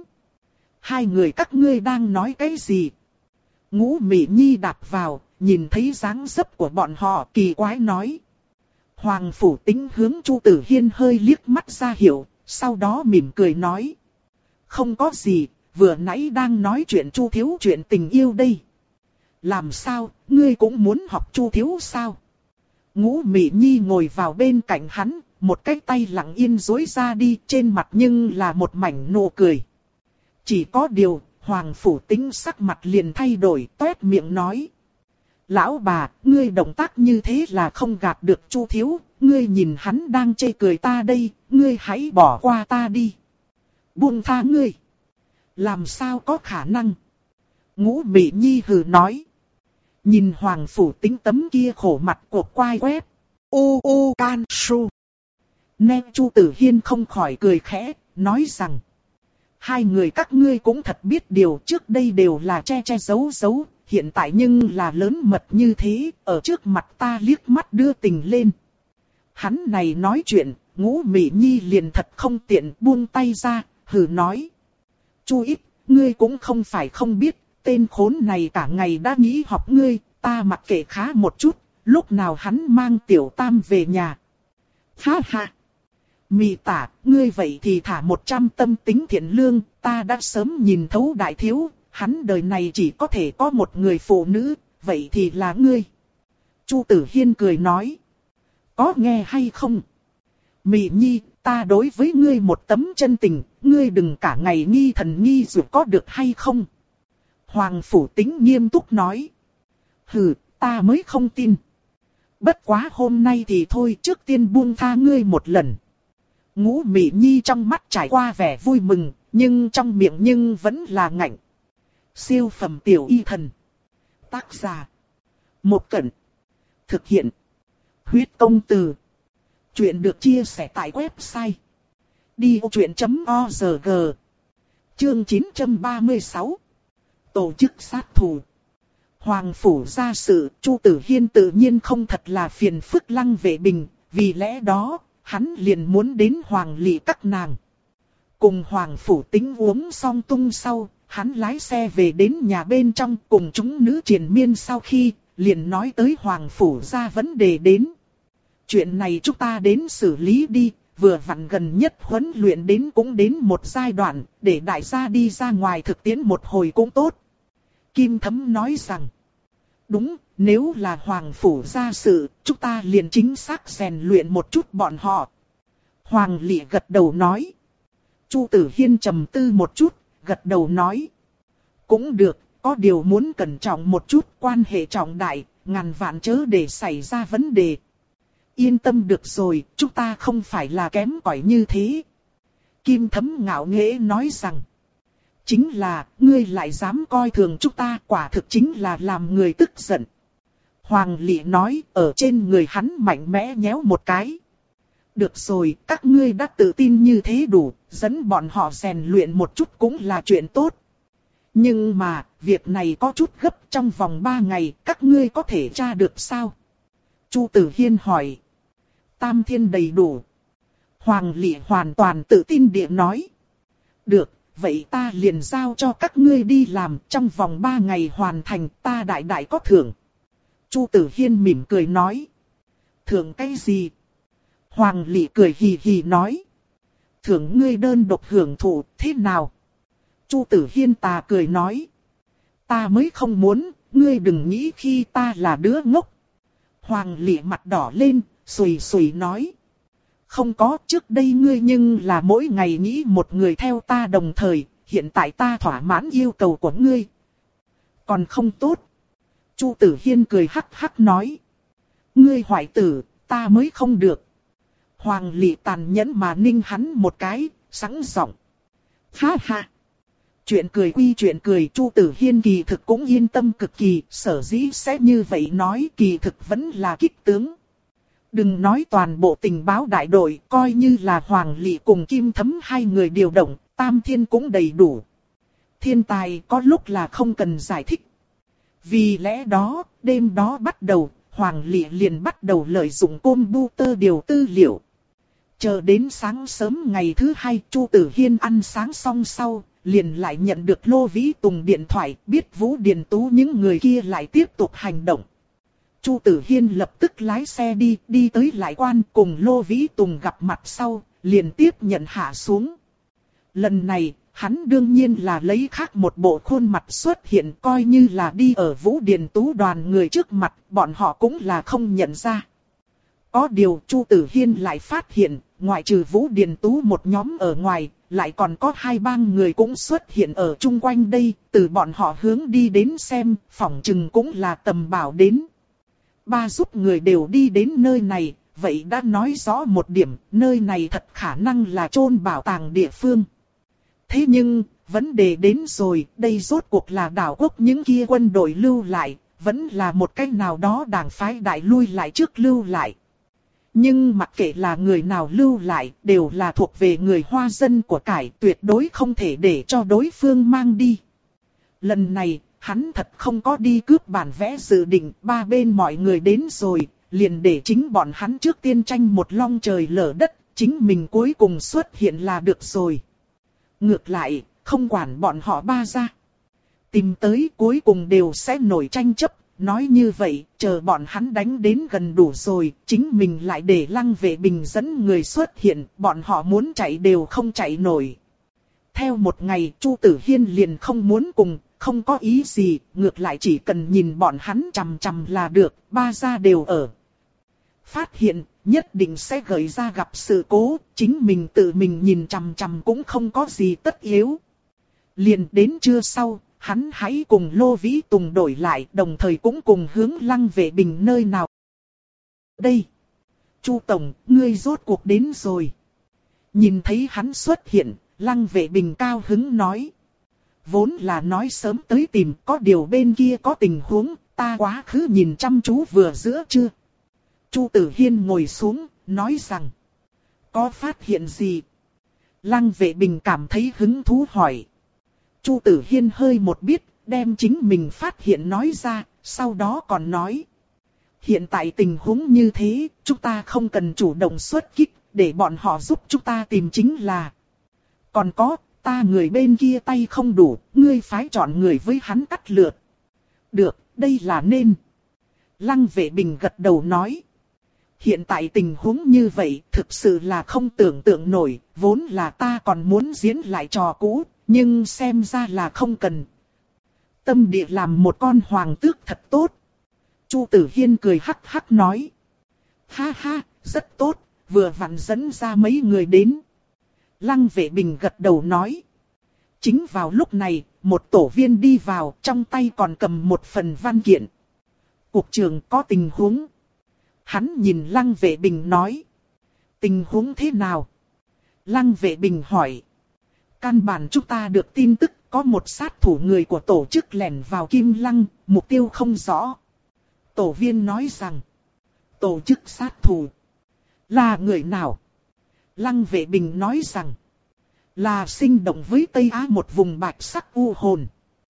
Hai người các ngươi đang nói cái gì? Ngũ Mị Nhi đạp vào, nhìn thấy dáng dấp của bọn họ kỳ quái nói. Hoàng Phủ Tĩnh hướng Chu Tử Hiên hơi liếc mắt ra hiệu, sau đó mỉm cười nói. Không có gì, vừa nãy đang nói chuyện Chu thiếu chuyện tình yêu đây. Làm sao, ngươi cũng muốn học Chu thiếu sao? Ngũ Mị Nhi ngồi vào bên cạnh hắn, một cái tay lặng yên duỗi ra đi, trên mặt nhưng là một mảnh nụ cười. Chỉ có điều, Hoàng Phủ Tĩnh sắc mặt liền thay đổi, toét miệng nói. Lão bà, ngươi động tác như thế là không gạt được Chu thiếu, ngươi nhìn hắn đang chê cười ta đây, ngươi hãy bỏ qua ta đi. Buông tha ngươi. Làm sao có khả năng? Ngũ Mị Nhi hừ nói. Nhìn Hoàng Phủ Tĩnh tấm kia khổ mặt cột quai quét. U u can su. Nghe Chu Tử Hiên không khỏi cười khẽ, nói rằng. Hai người các ngươi cũng thật biết điều, trước đây đều là che che giấu giấu, hiện tại nhưng là lớn mật như thế, ở trước mặt ta liếc mắt đưa tình lên. Hắn này nói chuyện, Ngũ Mị Nhi liền thật không tiện buông tay ra, hừ nói. Chu ít, ngươi cũng không phải không biết, tên khốn này cả ngày đã nghĩ học ngươi, ta mặc kệ khá một chút, lúc nào hắn mang tiểu tam về nhà. Ha ha! Mị tả, ngươi vậy thì thả một trăm tâm tính thiện lương, ta đã sớm nhìn thấu đại thiếu, hắn đời này chỉ có thể có một người phụ nữ, vậy thì là ngươi. Chu Tử Hiên cười nói. Có nghe hay không? Mị Nhi, ta đối với ngươi một tấm chân tình, ngươi đừng cả ngày nghi thần nghi dù có được hay không. Hoàng Phủ Tính nghiêm túc nói. Hừ, ta mới không tin. Bất quá hôm nay thì thôi, trước tiên buông tha ngươi một lần. Ngũ Mị Nhi trong mắt trải qua vẻ vui mừng, nhưng trong miệng nhưng vẫn là ngạnh. Siêu phẩm tiểu y thần. Tác giả. Một Cẩn. Thực hiện. Huyết Công Từ. Chuyện được chia sẻ tại website đi ô chuyện chấm org. Chương chín trăm ba mươi sáu. Tổ chức sát thủ. Hoàng Phủ ra sự, Chu Tử Hiên tự nhiên không thật là phiền phức Lăng Vệ Bình, vì lẽ đó, hắn liền muốn đến Hoàng Lỵ các nàng. Cùng Hoàng Phủ Tính uống xong tung sau, hắn lái xe về đến nhà bên trong cùng chúng nữ triền miên sau khi, liền nói tới Hoàng Phủ ra vấn đề đến. Chuyện này chúng ta đến xử lý đi, vừa vặn gần nhất huấn luyện đến cũng đến một giai đoạn, để đại gia đi ra ngoài thực tiễn một hồi cũng tốt. Kim Thấm nói rằng, đúng, nếu là Hoàng Phủ ra sự, chúng ta liền chính xác rèn luyện một chút bọn họ. Hoàng Lỵ gật đầu nói. Chu Tử Hiên trầm tư một chút, gật đầu nói. Cũng được, có điều muốn cẩn trọng một chút, quan hệ trọng đại, ngàn vạn chớ để xảy ra vấn đề. Yên tâm được rồi, chúng ta không phải là kém cỏi như thế. Kim Thấm ngạo nghễ nói rằng. Chính là, ngươi lại dám coi thường chúng ta, quả thực chính là làm người tức giận. Hoàng Lỵ nói, ở trên người hắn mạnh mẽ nhéo một cái. Được rồi, các ngươi đã tự tin như thế đủ, dẫn bọn họ rèn luyện một chút cũng là chuyện tốt. Nhưng mà, việc này có chút gấp, trong vòng ba ngày, các ngươi có thể tra được sao? Chu Tử Hiên hỏi. Tam thiên đầy đủ. Hoàng Lỵ hoàn toàn tự tin địa nói. Được, vậy ta liền giao cho các ngươi đi làm, trong vòng ba ngày hoàn thành, ta đại đại có thưởng. Chu Tử Hiên mỉm cười nói. Thưởng cái gì? Hoàng Lỵ cười hì hì nói. Thưởng ngươi đơn độc hưởng thụ, thế nào? Chu Tử Hiên tà cười nói. Ta mới không muốn, ngươi đừng nghĩ khi ta là đứa ngốc. Hoàng Lỵ mặt đỏ lên, sùi sùi nói. Không có, trước đây ngươi nhưng là mỗi ngày nghĩ một người theo ta đồng thời, hiện tại ta thỏa mãn yêu cầu của ngươi. Còn không tốt. Chu Tử Hiên cười hắc hắc nói. Ngươi hoại tử, ta mới không được. Hoàng Lỵ tàn nhẫn mà ninh hắn một cái, sẵn giọng. Ha ha. Chuyện cười quy chuyện cười, Chu Tử Hiên kỳ thực cũng yên tâm cực kỳ, sở dĩ sẽ như vậy nói, kỳ thực vẫn là kích tướng. Đừng nói toàn bộ tình báo đại đội, coi như là Hoàng Lỵ cùng Kim Thấm hai người điều động, Tam Thiên cũng đầy đủ. Thiên tài có lúc là không cần giải thích. Vì lẽ đó, đêm đó bắt đầu, Hoàng Lỵ liền bắt đầu lợi dụng computer điều tư liệu. Chờ đến sáng sớm ngày thứ hai, Chu Tử Hiên ăn sáng xong sau, liền lại nhận được Lô Vĩ Tùng điện thoại, biết Vũ Điền Tú những người kia lại tiếp tục hành động. Chu Tử Hiên lập tức lái xe đi, đi tới lại quan cùng Lô Vĩ Tùng gặp mặt sau, liền tiếp nhận hạ xuống. Lần này, hắn đương nhiên là lấy khác một bộ khuôn mặt xuất hiện, coi như là đi ở Vũ Điền Tú đoàn người trước mặt, bọn họ cũng là không nhận ra. Có điều Chu Tử Hiên lại phát hiện, ngoại trừ Vũ Điền Tú một nhóm ở ngoài, lại còn có hai bang người cũng xuất hiện ở chung quanh đây, từ bọn họ hướng đi đến xem, phỏng chừng cũng là tầm bảo đến. Ba giúp người đều đi đến nơi này, vậy đã nói rõ một điểm, nơi này thật khả năng là chôn bảo tàng địa phương. Thế nhưng, vấn đề đến rồi, đây rốt cuộc là đảo quốc những kia quân đội lưu lại, vẫn là một cách nào đó đảng phái đại lui lại trước lưu lại. Nhưng mặc kệ là người nào lưu lại, đều là thuộc về người Hoa dân của cải, tuyệt đối không thể để cho đối phương mang đi. Lần này, hắn thật không có đi cướp bản vẽ dự định, ba bên mọi người đến rồi, liền để chính bọn hắn trước tiên tranh một long trời lở đất, chính mình cuối cùng xuất hiện là được rồi. Ngược lại, không quản bọn họ ba ra. Tìm tới cuối cùng đều sẽ nổi tranh chấp, nói như vậy, chờ bọn hắn đánh đến gần đủ rồi, chính mình lại để Lăng Vệ Bình dẫn người xuất hiện, bọn họ muốn chạy đều không chạy nổi. Theo một ngày, Chu Tử Hiên liền không muốn cùng, không có ý gì, ngược lại chỉ cần nhìn bọn hắn chằm chằm là được, ba gia đều ở. phát hiện, nhất định sẽ gợi ra gặp sự cố, chính mình tự mình nhìn chằm chằm cũng không có gì tất yếu. Liền đến trưa sau, hắn hãy cùng Lô Vĩ Tùng đổi lại, đồng thời cũng cùng hướng Lăng Vệ Bình nơi nào. Đây! Chu Tổng, ngươi rốt cuộc đến rồi. Nhìn thấy hắn xuất hiện, Lăng Vệ Bình cao hứng nói. Vốn là nói sớm tới tìm, có điều bên kia có tình huống, ta quá khứ nhìn chăm chú vừa giữa trưa. Chu Tử Hiên ngồi xuống, nói rằng. Có phát hiện gì? Lăng Vệ Bình cảm thấy hứng thú hỏi. Chu Tử Hiên hơi một biết, đem chính mình phát hiện nói ra, sau đó còn nói. Hiện tại tình huống như thế, chúng ta không cần chủ động xuất kích, để bọn họ giúp chúng ta tìm chính là. Còn có, ta người bên kia tay không đủ, ngươi phái chọn người với hắn cắt lượt. Được, đây là nên. Lăng Vệ Bình gật đầu nói. Hiện tại tình huống như vậy thực sự là không tưởng tượng nổi, vốn là ta còn muốn diễn lại trò cũ, nhưng xem ra là không cần. Tâm địa làm một con hoàng tước thật tốt. Chu Tử Hiên cười hắc hắc nói. Ha ha, rất tốt, vừa vặn dẫn ra mấy người đến. Lăng Vệ Bình gật đầu nói. Chính vào lúc này, một tổ viên đi vào, trong tay còn cầm một phần văn kiện. Cục trưởng có tình huống. Hắn nhìn Lăng Vệ Bình nói. Tình huống thế nào? Lăng Vệ Bình hỏi. Căn bản chúng ta được tin tức có một sát thủ người của tổ chức lẻn vào Kim Lăng, mục tiêu không rõ. Tổ viên nói rằng. Tổ chức sát thủ. Là người nào? Lăng Vệ Bình nói rằng. Là sinh động với Tây Á một vùng bạch sắc u hồn.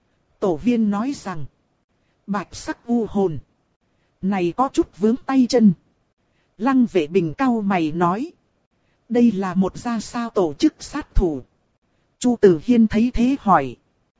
Tổ viên nói rằng. Bạch sắc u hồn. Này có chút vướng tay chân. Lăng Vệ Bình cau mày nói. Đây là một ra sao tổ chức sát thủ. Chu Tử Hiên thấy thế hỏi.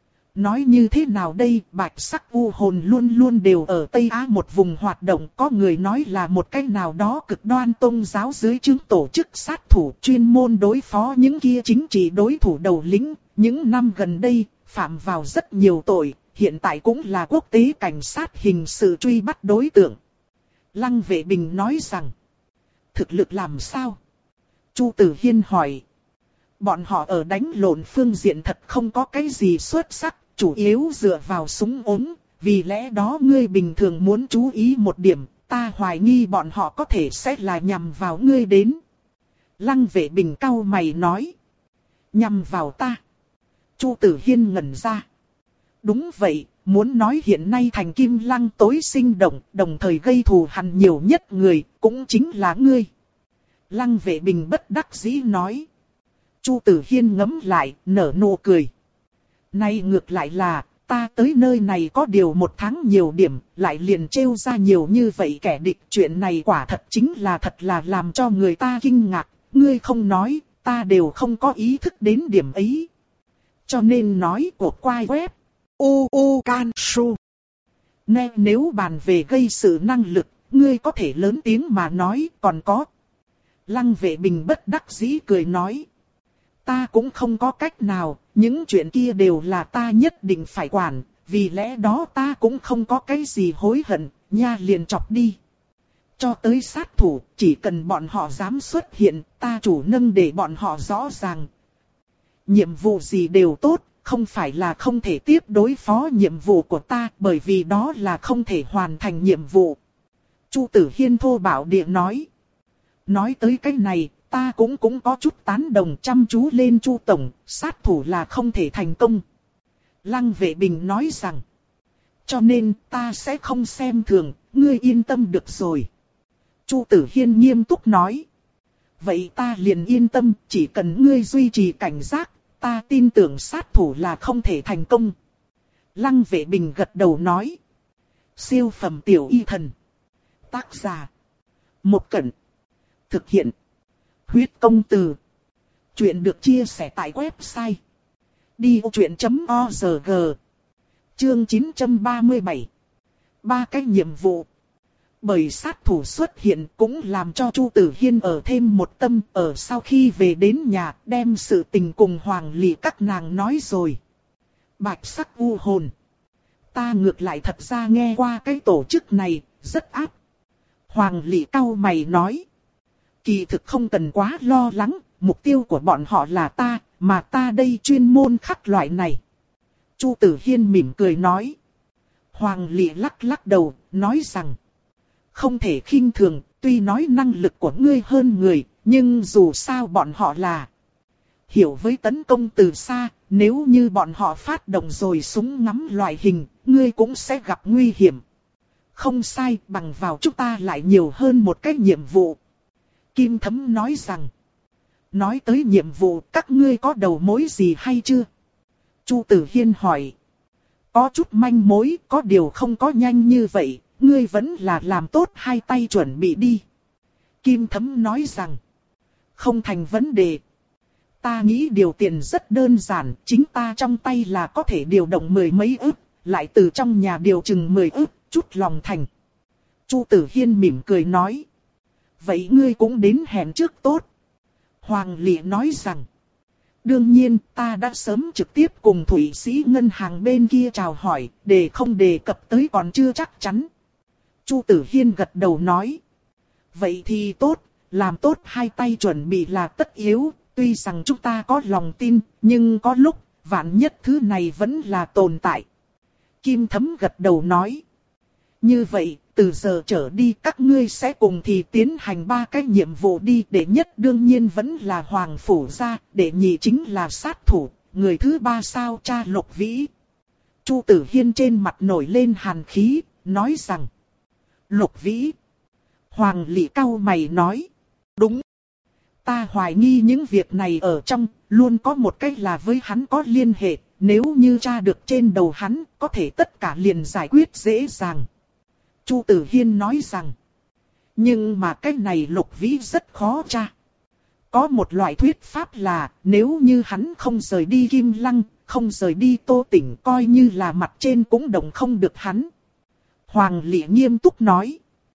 Nói như thế nào đây, bạch sắc u hồn luôn luôn đều ở Tây Á một vùng hoạt động. Có người nói là một cách nào đó cực đoan tôn giáo dưới chứng tổ chức sát thủ chuyên môn đối phó những kia chính trị đối thủ đầu lĩnh. Những năm gần đây, phạm vào rất nhiều tội, hiện tại cũng là quốc tế cảnh sát hình sự truy bắt đối tượng. Lăng Vệ Bình nói rằng, thực lực làm sao? Chu Tử Hiên hỏi. Bọn họ ở đánh lộn phương diện thật không có cái gì xuất sắc, chủ yếu dựa vào súng ống, vì lẽ đó ngươi bình thường muốn chú ý một điểm, ta hoài nghi bọn họ có thể sẽ là nhằm vào ngươi đến. Lăng Vệ Bình cau mày nói. Nhằm vào ta. Chu Tử Hiên ngẩn ra. Đúng vậy, muốn nói hiện nay thành Kim Lăng tối sinh động, đồng thời gây thù hằn nhiều nhất người, cũng chính là ngươi. Lăng Vệ Bình bất đắc dĩ nói. Chu Tử Hiên ngấm lại, nở nụ cười. Nay ngược lại là, ta tới nơi này có điều một tháng nhiều điểm, lại liền trêu ra nhiều như vậy kẻ địch. Chuyện này quả thật chính là thật là làm cho người ta kinh ngạc. Ngươi không nói, ta đều không có ý thức đến điểm ấy. Cho nên nói của quai web. U U Can Su. Nè, nếu bàn về gây sự năng lực, ngươi có thể lớn tiếng mà nói, còn có. Lăng Vệ Bình bất đắc dĩ cười nói. Ta cũng không có cách nào, những chuyện kia đều là ta nhất định phải quản, vì lẽ đó ta cũng không có cái gì hối hận, nha liền chọc đi. Cho tới sát thủ, chỉ cần bọn họ dám xuất hiện, ta chủ nâng để bọn họ rõ ràng. Nhiệm vụ gì đều tốt, không phải là không thể tiếp đối phó nhiệm vụ của ta, bởi vì đó là không thể hoàn thành nhiệm vụ. Chu Tử Hiên thô bạo địa nói. Nói tới cái này, ta cũng cũng có chút tán đồng, chăm chú lên Chu Tổng, sát thủ là không thể thành công. Lăng Vệ Bình nói rằng. Cho nên ta sẽ không xem thường, ngươi yên tâm được rồi. Chu Tử Hiên nghiêm túc nói. Vậy ta liền yên tâm, chỉ cần ngươi duy trì cảnh giác, ta tin tưởng sát thủ là không thể thành công. Lăng Vệ Bình gật đầu nói. Siêu phẩm tiểu y thần. Tác giả. Một Cẩn. Thực hiện. Huyết công từ. Chuyện được chia sẻ tại website. đi ô chuyện chấm org. Chương chín trăm ba mươi bảy. Ba cái nhiệm vụ. Bởi sát thủ xuất hiện cũng làm cho Chu Tử Hiên ở thêm một tâm, ở sau khi về đến nhà đem sự tình cùng Hoàng Lị các nàng nói rồi. Bạch sắc u hồn. Ta ngược lại thật ra nghe qua cái tổ chức này, rất áp. Hoàng Lị cau mày nói. Kỳ thực không cần quá lo lắng, mục tiêu của bọn họ là ta, mà ta đây chuyên môn khắc loại này. Chu Tử Hiên mỉm cười nói. Hoàng Lị lắc lắc đầu, nói rằng. Không thể khinh thường, tuy nói năng lực của ngươi hơn người, nhưng dù sao bọn họ là hiểu với tấn công từ xa, nếu như bọn họ phát động rồi súng ngắm loại hình, ngươi cũng sẽ gặp nguy hiểm. Không sai, bằng vào chúng ta lại nhiều hơn một cái nhiệm vụ. Kim Thấm nói rằng. Nói tới nhiệm vụ, các ngươi có đầu mối gì hay chưa? Chu Tử Hiên hỏi. Có chút manh mối, có điều không có nhanh như vậy, ngươi vẫn là làm tốt hai tay chuẩn bị đi. Kim Thấm nói rằng. Không thành vấn đề. Ta nghĩ điều tiền rất đơn giản, chính ta trong tay là có thể điều động mười mấy ức, lại từ trong nhà điều chừng mười ức, chút lòng thành. Chu Tử Hiên mỉm cười nói. Vậy ngươi cũng đến hẹn trước tốt. Hoàng Lị nói rằng. Đương nhiên ta đã sớm trực tiếp cùng Thụy Sĩ ngân hàng bên kia chào hỏi, để không đề cập tới còn chưa chắc chắn. Chu Tử Hiên gật đầu nói. Vậy thì tốt, làm tốt hai tay chuẩn bị là tất yếu, tuy rằng chúng ta có lòng tin, nhưng có lúc, vạn nhất thứ này vẫn là tồn tại. Kim Thấm gật đầu nói. Như vậy, từ giờ trở đi các ngươi sẽ cùng thì tiến hành ba cái nhiệm vụ đi. Đệ nhất đương nhiên vẫn là Hoàng Phủ gia, đệ nhị chính là sát thủ, người thứ ba sao cha Lục Vĩ. Chu Tử Hiên trên mặt nổi lên hàn khí, nói rằng. Lục Vĩ. Hoàng Lị cau mày nói. Đúng. Ta hoài nghi những việc này ở trong, luôn có một cách là với hắn có liên hệ, nếu như tra được trên đầu hắn, có thể tất cả liền giải quyết dễ dàng. Chu Tử Hiên nói rằng. Nhưng mà cách này Lục Vĩ rất khó tra. Có một loại thuyết pháp là, nếu như hắn không rời đi Kim Lăng, không rời đi Tô Tỉnh, coi như là mặt trên cũng động không được hắn. Hoàng Lị nghiêm túc nói.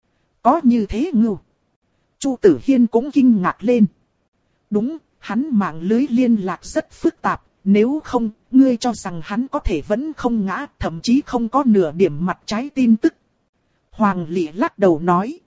Có như thế ngưu. Chu Tử Hiên cũng kinh ngạc lên. Đúng, hắn mạng lưới liên lạc rất phức tạp, nếu không, ngươi cho rằng hắn có thể vẫn không ngã, thậm chí không có nửa điểm mặt trái tin tức. Hoàng Lị lắc đầu nói.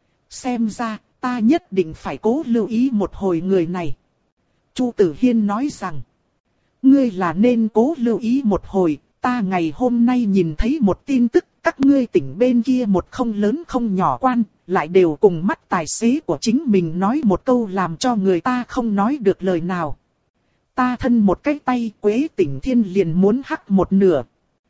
Xem ra, ta nhất định phải cố lưu ý một hồi người này. Chu Tử Hiên nói rằng. Ngươi là nên cố lưu ý một hồi, ta ngày hôm nay nhìn thấy một tin tức, các ngươi tỉnh bên kia một không lớn không nhỏ quan, lại đều cùng mắt tài xế của chính mình nói một câu làm cho người ta không nói được lời nào. Ta thân một cái tay Quế Tỉnh Thiên liền muốn hắc một nửa.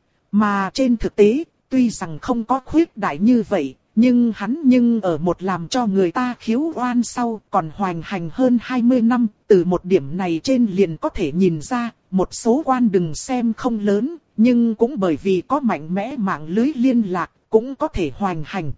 Mà trên thực tế, tuy rằng không có khuyết đại như vậy, nhưng hắn nhưng ở một làm cho người ta khiếu oan sau còn hoành hành hơn hai mươi năm, từ một điểm này trên liền có thể nhìn ra, một số quan đừng xem không lớn, nhưng cũng bởi vì có mạnh mẽ mạng lưới liên lạc, cũng có thể hoành hành.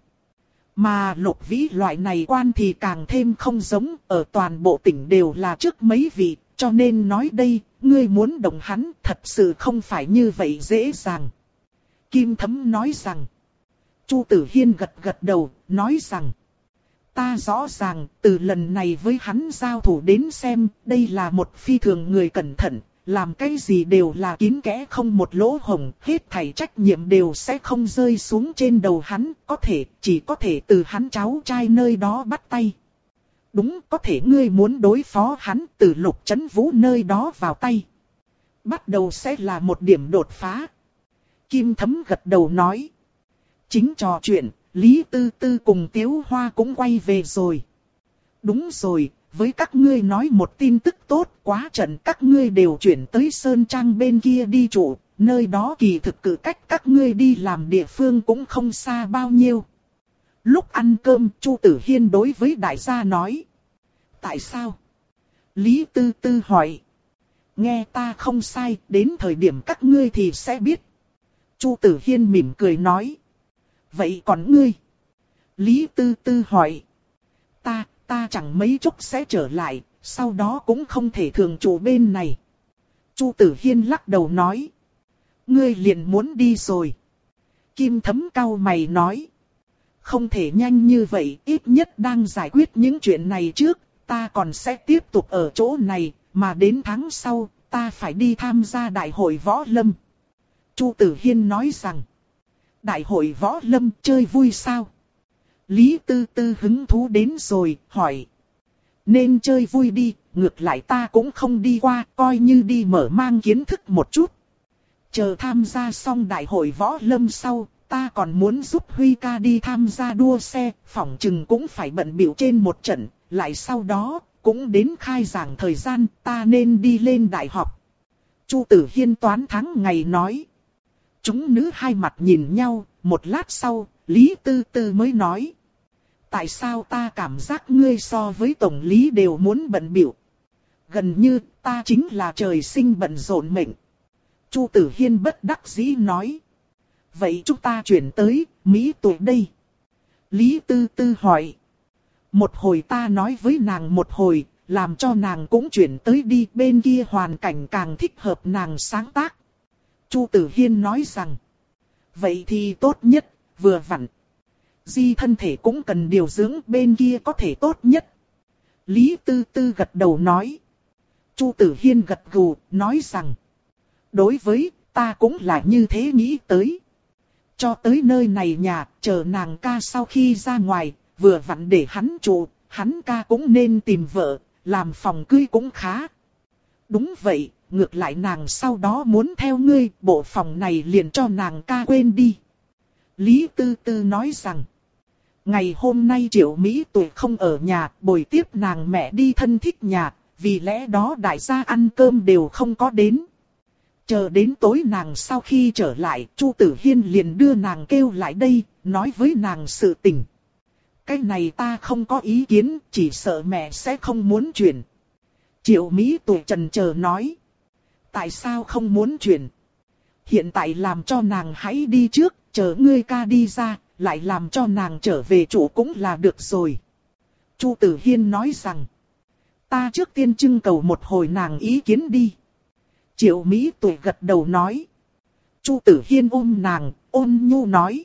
Mà Lục Vĩ loại này quan thì càng thêm không giống, ở toàn bộ tỉnh đều là trước mấy vị, cho nên nói đây, ngươi muốn động hắn thật sự không phải như vậy dễ dàng. Kim Thấm nói rằng. Chu Tử Hiên gật gật đầu, nói rằng. Ta rõ ràng, từ lần này với hắn giao thủ đến xem, đây là một phi thường người cẩn thận, làm cái gì đều là kín kẽ không một lỗ hổng, hết thảy trách nhiệm đều sẽ không rơi xuống trên đầu hắn, có thể, chỉ có thể từ hắn cháu trai nơi đó bắt tay. Đúng, có thể ngươi muốn đối phó hắn từ Lục Chấn Vũ nơi đó vào tay. Bắt đầu sẽ là một điểm đột phá. Kim Thấm gật đầu nói. Chính trò chuyện, Lý Tư Tư cùng Tiếu Hoa cũng quay về rồi. Đúng rồi, với các ngươi nói một tin tức tốt, quá trận các ngươi đều chuyển tới Sơn Trang bên kia đi trụ, nơi đó kỳ thực cử cách các ngươi đi làm địa phương cũng không xa bao nhiêu. Lúc ăn cơm, Chu Tử Hiên đối với đại gia nói. Tại sao? Lý Tư Tư hỏi. Nghe ta không sai, đến thời điểm các ngươi thì sẽ biết. Chu Tử Hiên mỉm cười nói. Vậy còn ngươi? Lý Tư Tư hỏi. Ta, ta chẳng mấy chốc sẽ trở lại, sau đó cũng không thể thường trụ bên này. Chu Tử Hiên lắc đầu nói. Ngươi liền muốn đi rồi. Kim Thấm cau mày nói. Không thể nhanh như vậy, ít nhất đang giải quyết những chuyện này trước, ta còn sẽ tiếp tục ở chỗ này, mà đến tháng sau, ta phải đi tham gia đại hội võ lâm. Chu Tử Hiên nói rằng. Đại hội võ lâm chơi vui sao? Lý Tư Tư hứng thú đến rồi, hỏi. Nên chơi vui đi, ngược lại ta cũng không đi qua, coi như đi mở mang kiến thức một chút. Chờ tham gia xong đại hội võ lâm sau, ta còn muốn giúp Huy ca đi tham gia đua xe, phỏng chừng cũng phải bận bịu trên một trận, lại sau đó, cũng đến khai giảng thời gian, ta nên đi lên đại học. Chu Tử Hiên toán tháng ngày nói. Chúng nữ hai mặt nhìn nhau, một lát sau, Lý Tư Tư mới nói. Tại sao ta cảm giác ngươi so với tổng lý đều muốn bận bịu? Gần như ta chính là trời sinh bận rộn mệnh. Chu Tử Hiên bất đắc dĩ nói. Vậy chúng ta chuyển tới Mỹ tuổi đây. Lý Tư Tư hỏi. Một hồi ta nói với nàng một hồi, làm cho nàng cũng chuyển tới đi, bên kia hoàn cảnh càng thích hợp nàng sáng tác. Chu Tử Hiên nói rằng. Vậy thì tốt nhất, vừa vặn. Di thân thể cũng cần điều dưỡng, bên kia có thể tốt nhất. Lý Tư Tư gật đầu nói. Chu Tử Hiên gật gù, nói rằng. Đối với, ta cũng là như thế nghĩ tới. Cho tới nơi này nhà, chờ nàng ca sau khi ra ngoài, vừa vặn để hắn trụ, hắn ca cũng nên tìm vợ, làm phòng cưới cũng khá. Đúng vậy, ngược lại nàng sau đó muốn theo ngươi, bộ phòng này liền cho nàng ca quên đi. Lý Tư Tư nói rằng. Ngày hôm nay Triệu Mỹ Tuổi không ở nhà, bồi tiếp nàng mẹ đi thân thích nhà, vì lẽ đó đại gia ăn cơm đều không có đến. Chờ đến tối nàng sau khi trở lại, Chu Tử Hiên liền đưa nàng kêu lại đây, nói với nàng sự tình. Cái này ta không có ý kiến, chỉ sợ mẹ sẽ không muốn chuyển. Triệu Mỹ Tuổi chần chờ nói. Tại sao không muốn chuyển? Hiện tại làm cho nàng hãy đi trước, chờ ngươi ca đi ra, lại làm cho nàng trở về chủ cũng là được rồi. Chu Tử Hiên nói rằng. Ta trước tiên trưng cầu một hồi nàng ý kiến đi. Triệu Mỹ Tuổi gật đầu nói. Chu Tử Hiên ôm nàng, ôn nhu nói.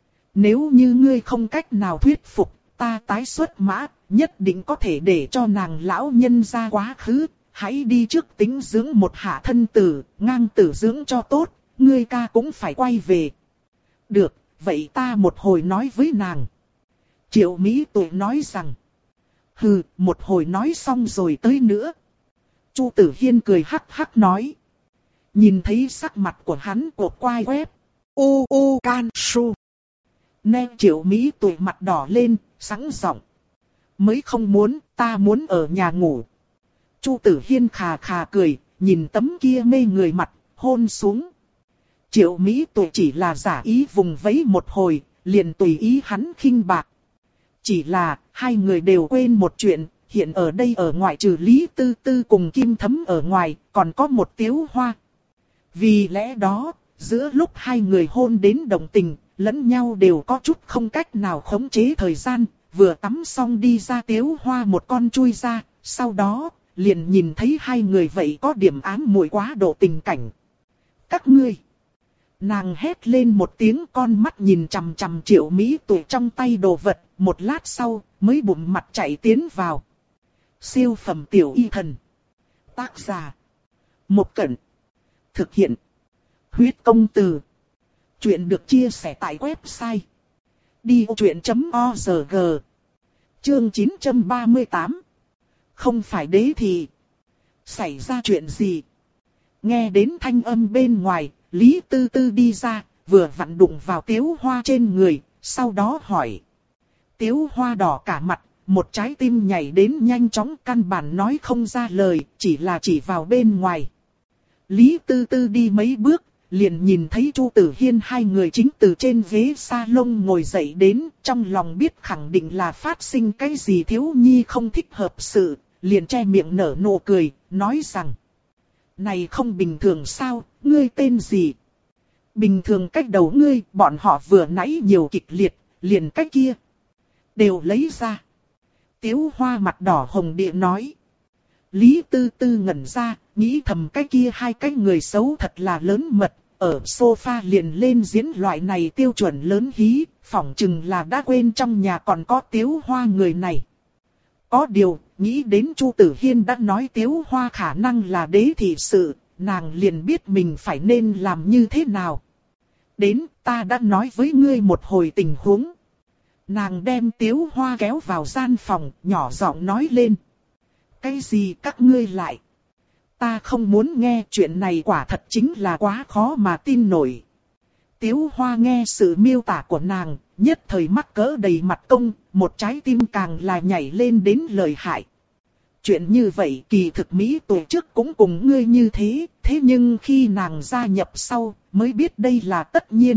Nếu như ngươi không cách nào thuyết phục, ta tái xuất mã, nhất định có thể để cho nàng lão nhân ra quá khứ. Hãy đi trước tính dưỡng một hạ thân tử, ngang tử dưỡng cho tốt, ngươi ca cũng phải quay về. Được, vậy ta một hồi nói với nàng. Triệu Mỹ Tuổi nói rằng. Hừ, một hồi nói xong rồi tới nữa. Chu Tử Hiên cười hắc hắc nói. Nhìn thấy sắc mặt của hắn cột quai quét. U u can su. Nè Triệu Mỹ Tuổi mặt đỏ lên, sẵn giọng. Mới không muốn, ta muốn ở nhà ngủ. Chu Tử Hiên khà khà cười, nhìn tấm kia mê người mặt, hôn xuống. Triệu Mỹ Tuổi chỉ là giả ý vùng vẫy một hồi, liền tùy ý hắn khinh bạc. Chỉ là, hai người đều quên một chuyện, hiện ở đây ở ngoại trừ Lý Tư Tư cùng Kim Thấm ở ngoài, còn có một Tiếu Hoa. Vì lẽ đó, giữa lúc hai người hôn đến đồng tình, lẫn nhau đều có chút không cách nào khống chế thời gian, vừa tắm xong đi ra Tiếu Hoa một con chui ra, sau đó, liền nhìn thấy hai người vậy có điểm ám muội quá độ tình cảnh. Các ngươi! Nàng hét lên một tiếng, con mắt nhìn chằm chằm Triệu Mỹ Tuổi trong tay đồ vật, một lát sau, mới bụng mặt chạy tiến vào. Siêu phẩm tiểu y thần. Tác giả. Một Cẩn. Thực hiện. Huyết công từ. Chuyện được chia sẻ tại website. đi ô chuyện chấm org. Chương chín trăm ba mươi tám. Không phải đế thì. Xảy ra chuyện gì? Nghe đến thanh âm bên ngoài, Lý Tư Tư đi ra, vừa vặn đụng vào Tiếu Hoa trên người, sau đó hỏi. Tiếu Hoa đỏ cả mặt, một trái tim nhảy đến nhanh chóng, căn bản nói không ra lời, chỉ là chỉ vào bên ngoài. Lý Tư Tư đi mấy bước, liền nhìn thấy Chu Tử Hiên hai người chính từ trên ghế salon ngồi dậy đến, trong lòng biết khẳng định là phát sinh cái gì thiếu nhi không thích hợp sự, liền che miệng nở nụ cười, nói rằng. Này không bình thường sao, ngươi tên gì? Bình thường cách đầu ngươi, bọn họ vừa nãy nhiều kịch liệt, liền cách kia. Đều lấy ra. Tiếu Hoa mặt đỏ hồng địa nói. Lý Tư Tư ngẩn ra, nghĩ thầm cái kia hai cái người xấu thật là lớn mật. Ở sofa liền lên diễn loại này tiêu chuẩn lớn hí, phỏng chừng là đã quên trong nhà còn có Tiếu Hoa người này. Có điều, nghĩ đến Chu Tử Hiên đã nói Tiếu Hoa khả năng là đế thị sự, nàng liền biết mình phải nên làm như thế nào. Đến, ta đã nói với ngươi một hồi tình huống. Nàng đem Tiếu Hoa kéo vào gian phòng, nhỏ giọng nói lên. Cái gì các ngươi lại? Ta không muốn nghe, chuyện này quả thật chính là quá khó mà tin nổi. Tiếu Hoa nghe sự miêu tả của nàng, nhất thời mắc cỡ đầy mặt công, một trái tim càng là nhảy lên đến lợi hại. Chuyện như vậy kỳ thực Mỹ tuổi trước cũng cùng ngươi như thế, thế nhưng khi nàng gia nhập sau, mới biết đây là tất nhiên.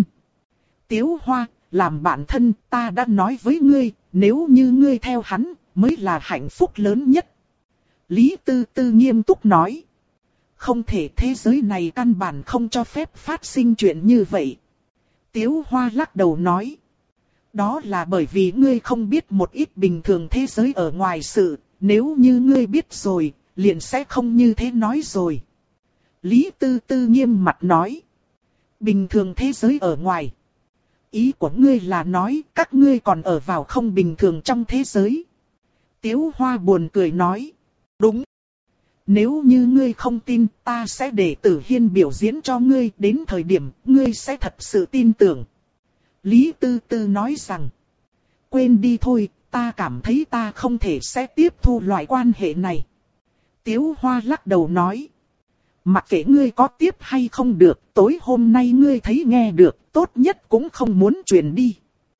Tiếu Hoa, làm bạn thân, ta đã nói với ngươi, nếu như ngươi theo hắn, mới là hạnh phúc lớn nhất. Lý Tư Tư nghiêm túc nói. Không thể, thế giới này căn bản không cho phép phát sinh chuyện như vậy. Tiếu Hoa lắc đầu nói. Đó là bởi vì ngươi không biết một ít bình thường thế giới ở ngoài sự, nếu như ngươi biết rồi, liền sẽ không như thế nói rồi. Lý Tư Tư nghiêm mặt nói. Bình thường thế giới ở ngoài. Ý của ngươi là nói các ngươi còn ở vào không bình thường trong thế giới. Tiếu Hoa buồn cười nói. Đúng. Nếu như ngươi không tin, ta sẽ để Tử Hiên biểu diễn cho ngươi, đến thời điểm ngươi sẽ thật sự tin tưởng. Lý Tư Tư nói rằng. Quên đi thôi, ta cảm thấy ta không thể sẽ tiếp thu loại quan hệ này. Tiếu Hoa lắc đầu nói. Mặc kệ ngươi có tiếp hay không được, tối hôm nay ngươi thấy nghe được, tốt nhất cũng không muốn truyền đi.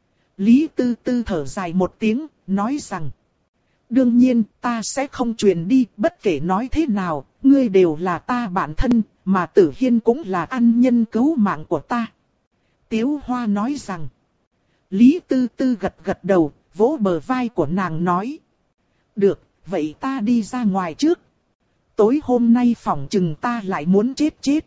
Lý Tư Tư thở dài một tiếng, nói rằng. Đương nhiên, ta sẽ không truyền đi, bất kể nói thế nào, ngươi đều là ta bạn thân, mà Tử Hiên cũng là ân nhân cứu mạng của ta. Tiếu Hoa nói rằng. Lý Tư Tư gật gật đầu, vỗ bờ vai của nàng nói. Được, vậy ta đi ra ngoài trước. Tối hôm nay phỏng chừng ta lại muốn chết chết.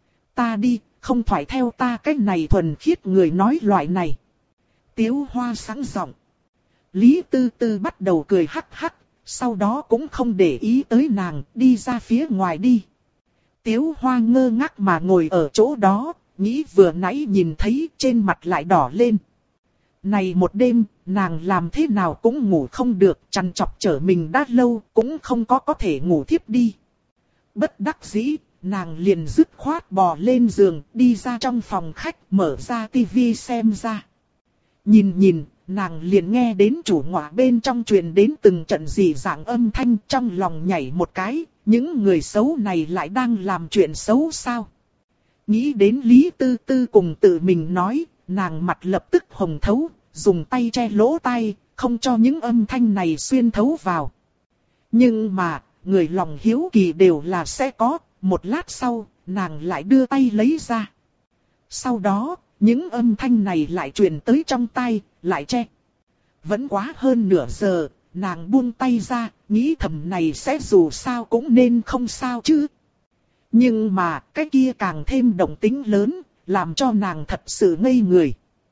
Ta đi, không phải theo ta cách này thuần khiết người nói loại này. Tiếu Hoa sáng giọng. Lý Tư Tư bắt đầu cười hắc hắc, sau đó cũng không để ý tới nàng, đi ra phía ngoài đi. Tiếu Hoa ngơ ngác mà ngồi ở chỗ đó, nghĩ vừa nãy nhìn thấy trên mặt lại đỏ lên. Này một đêm, nàng làm thế nào cũng ngủ không được, trằn trọc trở mình đã lâu, cũng không có có thể ngủ thiếp đi. Bất đắc dĩ, nàng liền dứt khoát bò lên giường, đi ra trong phòng khách, mở ra tivi xem ra. Nhìn nhìn, nàng liền nghe đến chủ ngõ bên trong truyền đến từng trận dị dạng âm thanh, trong lòng nhảy một cái, những người xấu này lại đang làm chuyện xấu sao? Nghĩ đến Lý Tư Tư cùng tự mình nói, nàng mặt lập tức hồng thấu, dùng tay che lỗ tai, không cho những âm thanh này xuyên thấu vào. Nhưng mà, người lòng hiếu kỳ đều là sẽ có, một lát sau, nàng lại đưa tay lấy ra. Sau đó, những âm thanh này lại truyền tới trong tai, lại che. Vẫn quá hơn nửa giờ, nàng buông tay ra, nghĩ thầm này sẽ dù sao cũng nên không sao chứ. Nhưng mà, cái kia càng thêm động tính lớn, làm cho nàng thật sự ngây người.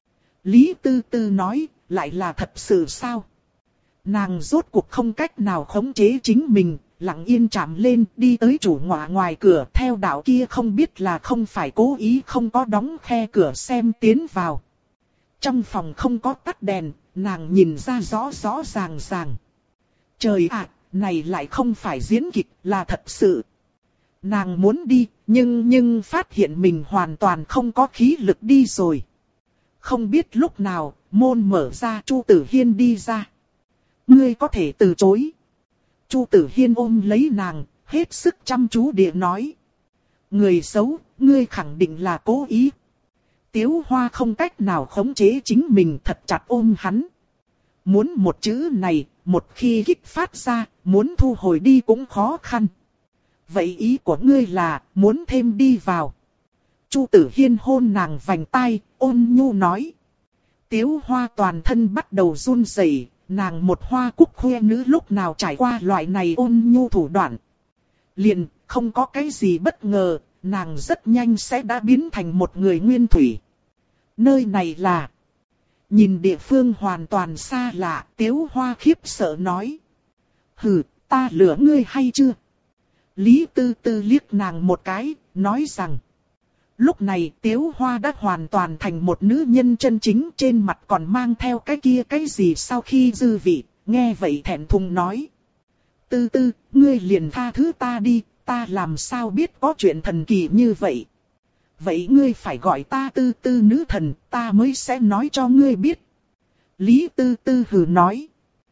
Lý Tư Tư nói, lại là thật sự sao? Nàng rốt cuộc không cách nào khống chế chính mình, lặng yên chạm lên, đi tới chủ ngõ ngoài cửa, theo đạo kia không biết là không phải cố ý không có đóng khe cửa xem tiến vào. Trong phòng không có tắt đèn, nàng nhìn ra rõ rõ ràng ràng. Trời ạ, này lại không phải diễn kịch, là thật sự. Nàng muốn đi, nhưng nhưng phát hiện mình hoàn toàn không có khí lực đi rồi. Không biết lúc nào, môn mở ra, Chu Tử Hiên đi ra. Ngươi có thể từ chối. Chu Tử Hiên ôm lấy nàng, hết sức chăm chú địa nói. Người xấu, ngươi khẳng định là cố ý. Tiếu Hoa không cách nào khống chế chính mình, thật chặt ôm hắn. Muốn một chữ này, một khi kích phát ra, muốn thu hồi đi cũng khó khăn. Vậy ý của ngươi là, muốn thêm đi vào. Chu Tử Hiên hôn nàng vành tai, ôn nhu nói. Tiếu Hoa toàn thân bắt đầu run rẩy, nàng một hoa cúc khoe nữ lúc nào trải qua loại này ôn nhu thủ đoạn. Liền, không có cái gì bất ngờ, nàng rất nhanh sẽ đã biến thành một người nguyên thủy. Nơi này là... Nhìn địa phương hoàn toàn xa lạ, Tiếu Hoa khiếp sợ nói. Hừ, ta lừa ngươi hay chưa? Lý Tư Tư liếc nàng một cái, nói rằng. Lúc này Tiếu Hoa đã hoàn toàn thành một nữ nhân chân chính, trên mặt còn mang theo cái kia cái gì sau khi dư vị, nghe vậy thẹn thùng nói. Tư Tư, ngươi liền tha thứ ta đi, ta làm sao biết có chuyện thần kỳ như vậy. Vậy ngươi phải gọi ta Tư Tư nữ thần, ta mới sẽ nói cho ngươi biết. Lý Tư Tư hừ nói.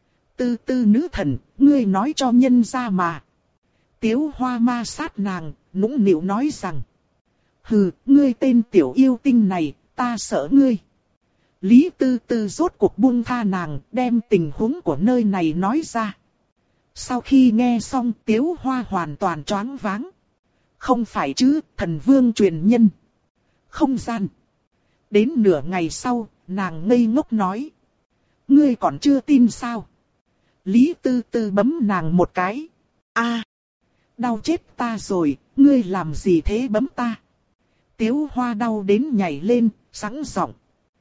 Tư Tư nữ thần, ngươi nói cho nhân ra mà. Tiếu Hoa ma sát nàng, nũng nịu nói rằng. Hừ, ngươi tên tiểu yêu tinh này, ta sợ ngươi. Lý Tư Tư rốt cuộc buông tha nàng, đem tình huống của nơi này nói ra. Sau khi nghe xong, Tiếu Hoa hoàn toàn choáng váng. Không phải chứ, thần vương truyền nhân. Không gian. Đến nửa ngày sau, nàng ngây ngốc nói. Ngươi còn chưa tin sao? Lý Tư Tư bấm nàng một cái. A, đau chết ta rồi, ngươi làm gì thế bấm ta? Tiếu Hoa đau đến nhảy lên, sẵn giọng.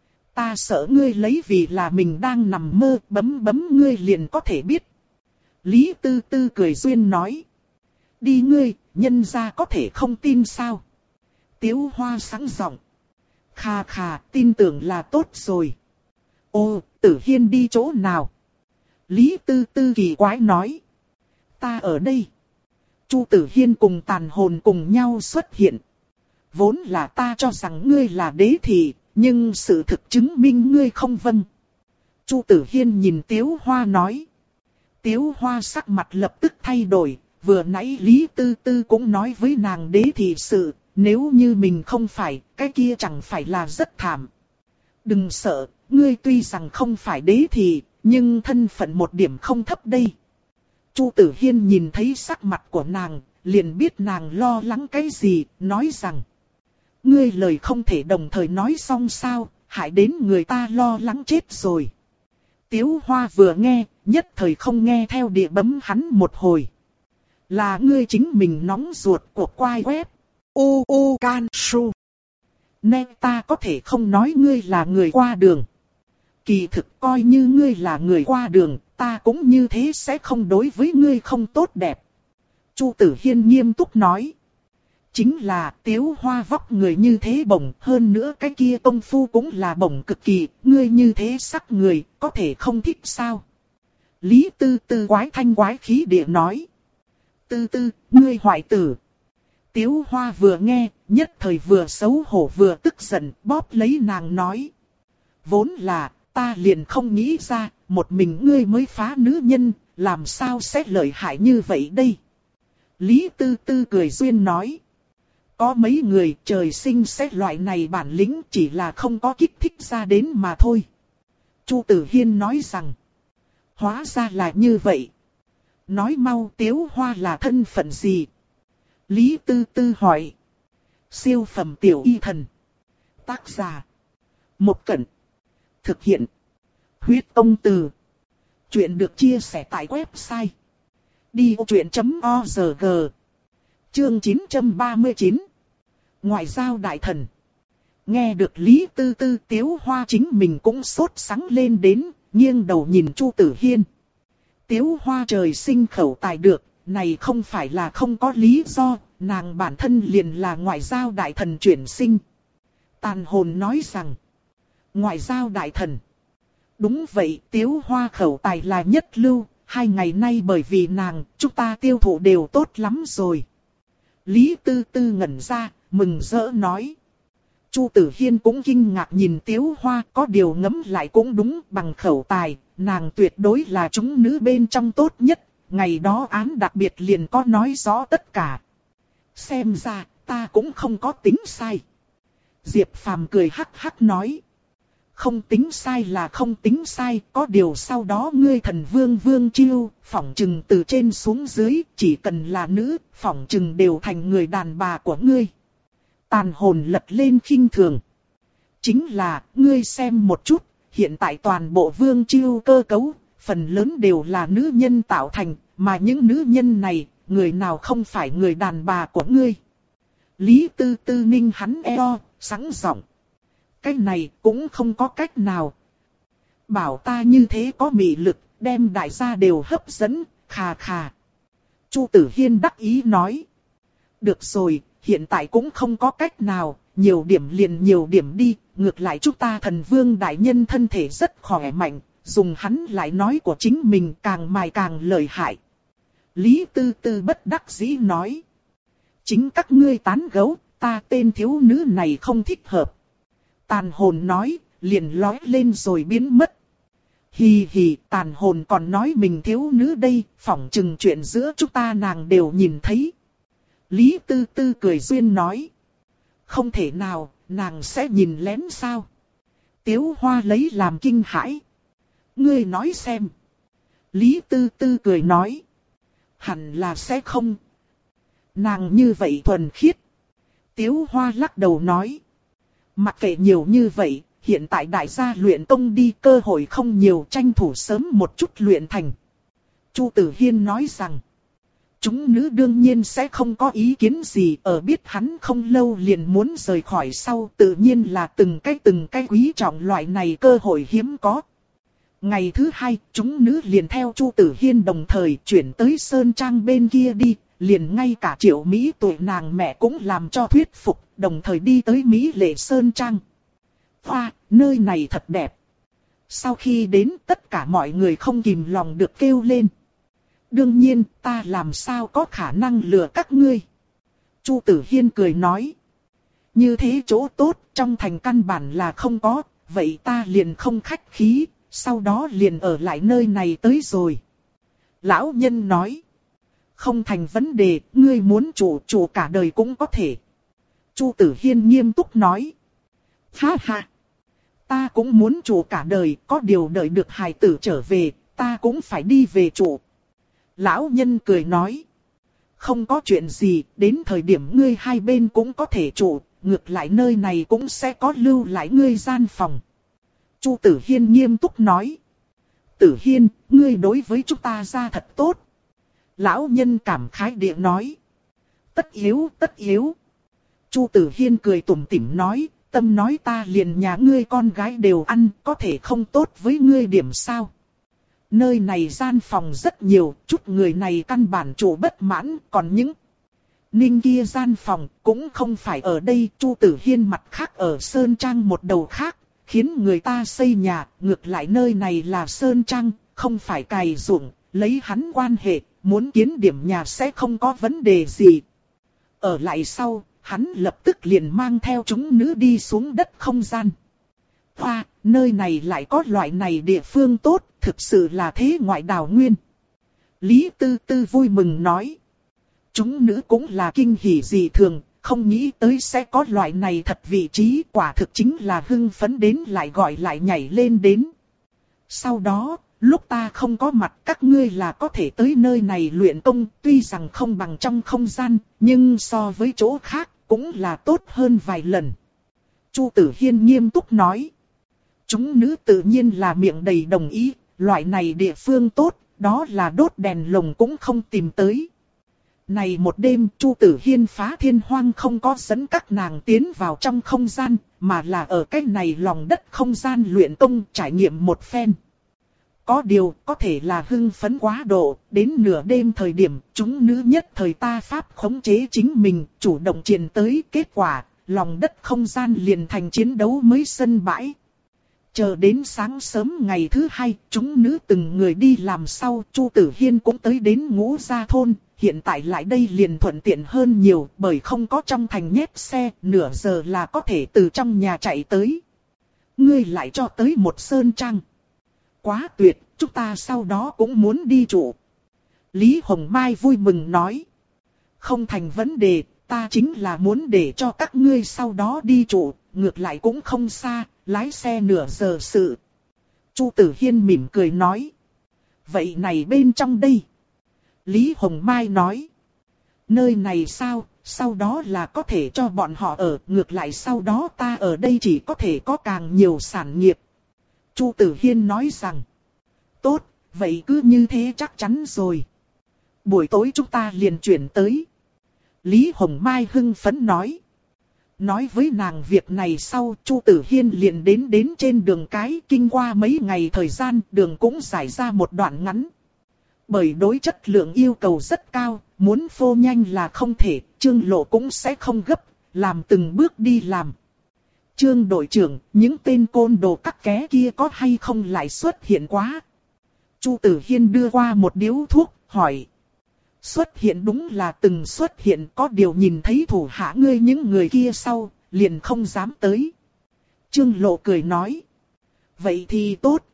Ta sợ ngươi lấy vì là mình đang nằm mơ, bấm bấm ngươi liền có thể biết. Lý Tư Tư cười duyên nói. Đi ngươi, nhân ra có thể không tin sao? Tiếu Hoa sẵn giọng. Khà khà, tin tưởng là tốt rồi. Ô, Tử Hiên đi chỗ nào? Lý Tư Tư kỳ quái nói. Ta ở đây. Chu Tử Hiên cùng tàn hồn cùng nhau xuất hiện. Vốn là ta cho rằng ngươi là đế thị, nhưng sự thực chứng minh ngươi không vâng. Chu Tử Hiên nhìn Tiếu Hoa nói. Tiếu Hoa sắc mặt lập tức thay đổi, vừa nãy Lý Tư Tư cũng nói với nàng đế thị sự, nếu như mình không phải, cái kia chẳng phải là rất thảm. Đừng sợ, ngươi tuy rằng không phải đế thị, nhưng thân phận một điểm không thấp đây. Chu Tử Hiên nhìn thấy sắc mặt của nàng, liền biết nàng lo lắng cái gì, nói rằng. Ngươi lời không thể đồng thời nói xong sao, hại đến người ta lo lắng chết rồi. Tiếu Hoa vừa nghe, nhất thời không nghe theo địa bấm hắn một hồi. Là ngươi chính mình nóng ruột của quai web. U U Can Su. Nên ta có thể không nói ngươi là người qua đường. Kỳ thực coi như ngươi là người qua đường, ta cũng như thế sẽ không đối với ngươi không tốt đẹp. Chu Tử Hiên nghiêm túc nói. Chính là Tiếu Hoa vóc người như thế bổng, hơn nữa cái kia công phu cũng là bổng cực kỳ, ngươi như thế sắc người, có thể không thích sao? Lý Tư Tư quái thanh quái khí địa nói. Tư Tư, ngươi hoại tử. Tiếu Hoa vừa nghe, nhất thời vừa xấu hổ vừa tức giận, bóp lấy nàng nói. Vốn là, ta liền không nghĩ ra, một mình ngươi mới phá nữ nhân, làm sao sẽ lợi hại như vậy đây? Lý Tư Tư cười duyên nói. Có mấy người trời sinh sẽ loại này bản lĩnh chỉ là không có kích thích ra đến mà thôi. Chu Tử Hiên nói rằng. Hóa ra là như vậy. Nói mau Tiếu Hoa là thân phận gì? Lý Tư Tư hỏi. Siêu phẩm tiểu y thần. Tác giả. Một Cẩn. Thực hiện. Huyết Công Từ. Chuyện được chia sẻ tại website. đi ô chuyện chấm org. Chương chín trăm ba mươi chín. Ngoại giao đại thần. Nghe được Lý Tư Tư Tiếu Hoa chính mình cũng sốt sắng lên đến, nghiêng đầu nhìn Chu Tử Hiên. Tiếu Hoa trời sinh khẩu tài được, này không phải là không có lý do, nàng bản thân liền là ngoại giao đại thần chuyển sinh. Tàn hồn nói rằng, ngoại giao đại thần. Đúng vậy, Tiếu Hoa khẩu tài là nhất lưu, hai ngày nay bởi vì nàng, chúng ta tiêu thụ đều tốt lắm rồi. Lý Tư Tư ngẩn ra, mừng rỡ nói. Chu Tử Hiên cũng kinh ngạc nhìn Tiếu Hoa, có điều ngẫm lại cũng đúng, bằng khẩu tài, nàng tuyệt đối là chúng nữ bên trong tốt nhất, ngày đó án đặc biệt liền có nói rõ tất cả. Xem ra, ta cũng không có tính sai. Diệp Phàm cười hắc hắc nói. Không tính sai là không tính sai, có điều sau đó ngươi thần vương Vương Chiêu, phỏng chừng từ trên xuống dưới, chỉ cần là nữ, phỏng chừng đều thành người đàn bà của ngươi. Tàn hồn lật lên khinh thường. Chính là, ngươi xem một chút, hiện tại toàn bộ Vương Chiêu cơ cấu, phần lớn đều là nữ nhân tạo thành, mà những nữ nhân này, người nào không phải người đàn bà của ngươi. Lý Tư Tư ninh hắn eo, sẵn giọng. Cái này cũng không có cách nào. Bảo ta như thế có mị lực, đem đại gia đều hấp dẫn, khà khà. Chu Tử Hiên đắc ý nói. Được rồi, hiện tại cũng không có cách nào, nhiều điểm liền nhiều điểm đi, ngược lại chúng ta thần vương đại nhân thân thể rất khỏe mạnh, dùng hắn lại nói của chính mình càng mài càng lợi hại. Lý Tư Tư bất đắc dĩ nói. Chính các ngươi tán gẫu, ta tên thiếu nữ này không thích hợp. Tàn hồn nói, liền lói lên rồi biến mất. Hì hì, tàn hồn còn nói mình thiếu nữ đây, phỏng chừng chuyện giữa chúng ta nàng đều nhìn thấy. Lý Tư Tư cười duyên nói. Không thể nào, nàng sẽ nhìn lén sao? Tiếu Hoa lấy làm kinh hãi. Ngươi nói xem. Lý Tư Tư cười nói. Hẳn là sẽ không. Nàng như vậy thuần khiết. Tiếu Hoa lắc đầu nói. Mặc kệ nhiều như vậy, hiện tại đại gia luyện tông đi, cơ hội không nhiều, tranh thủ sớm một chút luyện thành. Chu Tử Hiên nói rằng. Chúng nữ đương nhiên sẽ không có ý kiến gì, ở biết hắn không lâu liền muốn rời khỏi sau, tự nhiên là từng cái từng cái quý trọng loại này cơ hội hiếm có. Ngày thứ hai, chúng nữ liền theo Chu Tử Hiên đồng thời chuyển tới Sơn Trang bên kia đi, liền ngay cả Triệu Mỹ tuổi nàng mẹ cũng làm cho thuyết phục, đồng thời đi tới Mỹ Lệ Sơn Trang. Hoa, nơi này thật đẹp. Sau khi đến, tất cả mọi người không kìm lòng được kêu lên. Đương nhiên, ta làm sao có khả năng lừa các ngươi. Chu Tử Hiên cười nói. Như thế chỗ tốt, trong thành căn bản là không có, vậy ta liền không khách khí, sau đó liền ở lại nơi này tới rồi. Lão nhân nói. Không thành vấn đề, ngươi muốn chủ chủ cả đời cũng có thể. Chu Tử Hiên nghiêm túc nói. Ha ha. Ta cũng muốn chủ cả đời, có điều đợi được hài tử trở về, ta cũng phải đi về chủ. Lão nhân cười nói. Không có chuyện gì, đến thời điểm ngươi hai bên cũng có thể trụ, ngược lại nơi này cũng sẽ có lưu lại ngươi gian phòng. Chu Tử Hiên nghiêm túc nói. Tử Hiên, ngươi đối với chúng ta ra thật tốt. Lão nhân cảm khái địa nói. Tất yếu, tất yếu. Chu Tử Hiên cười tủm tỉm nói, tâm nói ta liền nhà ngươi con gái đều ăn, có thể không tốt với ngươi điểm sao. Nơi này gian phòng rất nhiều, chút người này căn bản chủ bất mãn, còn những ninh kia gian phòng cũng không phải ở đây. Chu Tử Hiên mặt khác ở Sơn Trang một đầu khác, khiến người ta xây nhà, ngược lại nơi này là Sơn Trang, không phải cày ruộng, lấy hắn quan hệ, muốn kiến điểm nhà sẽ không có vấn đề gì. Ở lại sau, hắn lập tức liền mang theo chúng nữ đi xuống đất không gian. Hoa, nơi này lại có loại này địa phương tốt, thực sự là thế ngoại đào nguyên. Lý Tư Tư vui mừng nói. Chúng nữ cũng là kinh hỉ dị thường, không nghĩ tới sẽ có loại này thật vị trí, quả thực chính là hưng phấn đến lại gọi lại nhảy lên đến. Sau đó, lúc ta không có mặt các ngươi là có thể tới nơi này luyện công, tuy rằng không bằng trong không gian, nhưng so với chỗ khác cũng là tốt hơn vài lần. Chu Tử Hiên nghiêm túc nói. Chúng nữ tự nhiên là miệng đầy đồng ý, loại này địa phương tốt, đó là đốt đèn lồng cũng không tìm tới. Này một đêm Chu Tử Hiên phá thiên hoang không có dẫn các nàng tiến vào trong không gian, mà là ở cái này lòng đất không gian luyện công trải nghiệm một phen. Có điều có thể là hưng phấn quá độ, đến nửa đêm thời điểm chúng nữ nhất thời ta pháp khống chế chính mình, chủ động truyền tới, kết quả, lòng đất không gian liền thành chiến đấu mới sân bãi. Chờ đến sáng sớm ngày thứ hai, chúng nữ từng người đi làm sau, Chu Tử Hiên cũng tới đến Ngũ Gia thôn, hiện tại lại đây liền thuận tiện hơn nhiều, bởi không có trong thành nhét xe, nửa giờ là có thể từ trong nhà chạy tới. Ngươi lại cho tới một Sơn Trang. Quá tuyệt, chúng ta sau đó cũng muốn đi trụ. Lý Hồng Mai vui mừng nói. Không thành vấn đề, ta chính là muốn để cho các ngươi sau đó đi trụ, ngược lại cũng không xa, lái xe nửa giờ sự. Chu Tử Hiên mỉm cười nói. Vậy này bên trong đây. Lý Hồng Mai nói. Nơi này sao, sau đó là có thể cho bọn họ ở, ngược lại sau đó ta ở đây chỉ có thể có càng nhiều sản nghiệp. Chu Tử Hiên nói rằng. Tốt, vậy cứ như thế chắc chắn rồi. Buổi tối chúng ta liền chuyển tới. Lý Hồng Mai hưng phấn nói. Nói với nàng việc này sau, Chu Tử Hiên liền đến đến trên đường cái, kinh qua mấy ngày thời gian, đường cũng giải ra một đoạn ngắn. Bởi đối chất lượng yêu cầu rất cao, muốn phô nhanh là không thể, Trương Lộ cũng sẽ không gấp, làm từng bước đi làm. Trương đội trưởng, những tên côn đồ cắt ké kia có hay không lại xuất hiện quá? Chu Tử Hiên đưa qua một điếu thuốc, hỏi. Xuất hiện đúng là từng xuất hiện, có điều nhìn thấy thủ hạ ngươi những người kia sau, liền không dám tới. Trương Lộ cười nói. Vậy thì tốt,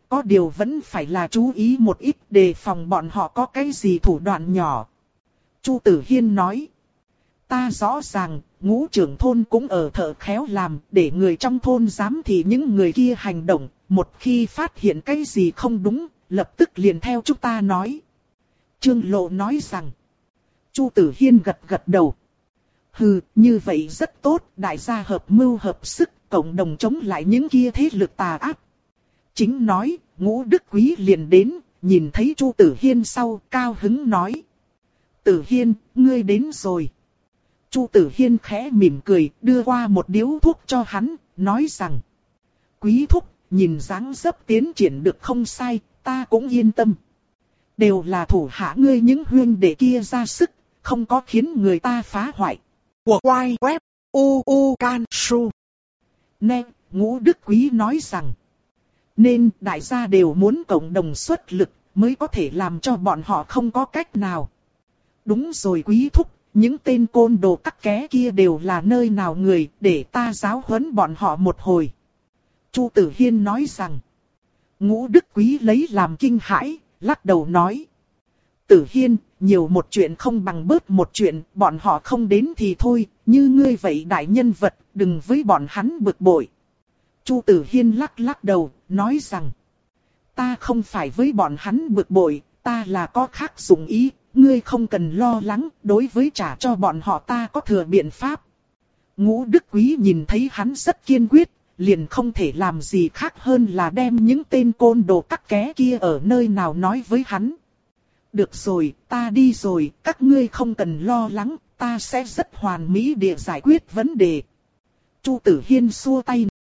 có điều vẫn phải là chú ý một ít đề phòng bọn họ có cái gì thủ đoạn nhỏ. Chu Tử Hiên nói. Ta rõ ràng, ngũ trưởng thôn cũng ở thợ khéo làm, để người trong thôn dám thì những người kia hành động, một khi phát hiện cái gì không đúng, lập tức liền theo chúng ta nói. Trương Lộ nói rằng. Chu Tử Hiên gật gật đầu. Hừ, như vậy rất tốt, đại gia hợp mưu hợp sức, cộng đồng chống lại những kia thế lực tà ác. Chính nói, Ngũ Đức Quý liền đến, nhìn thấy Chu Tử Hiên sau, cao hứng nói. Tử Hiên, ngươi đến rồi. Chu Tử Hiên khẽ mỉm cười, đưa qua một điếu thuốc cho hắn, nói rằng. Quý thúc, nhìn dáng dấp tiến triển được không sai, ta cũng yên tâm. Đều là thủ hạ ngươi những huynh đệ kia ra sức, không có khiến người ta phá hoại. Của quay web, u u can su. Nè, Ngũ Đức Quý nói rằng. Nên đại gia đều muốn cộng đồng xuất lực, mới có thể làm cho bọn họ không có cách nào. Đúng rồi quý thúc, những tên côn đồ cắt ké kia đều là nơi nào người, để ta giáo huấn bọn họ một hồi. Chu Tử Hiên nói rằng. Ngũ Đức Quý lấy làm kinh hãi, lắc đầu nói. Tử Hiên, nhiều một chuyện không bằng bớt một chuyện, bọn họ không đến thì thôi, như ngươi vậy đại nhân vật, đừng với bọn hắn bực bội. Chu Tử Hiên lắc lắc đầu, nói rằng. Ta không phải với bọn hắn bực bội, ta là có khác dụng ý, ngươi không cần lo lắng, đối với trả cho bọn họ ta có thừa biện pháp. Ngũ Đức Quý nhìn thấy hắn rất kiên quyết, liền không thể làm gì khác hơn là đem những tên côn đồ cắt ké kia ở nơi nào nói với hắn. Được rồi, ta đi rồi, các ngươi không cần lo lắng, ta sẽ rất hoàn mỹ địa giải quyết vấn đề. Chu Tử Hiên xua tay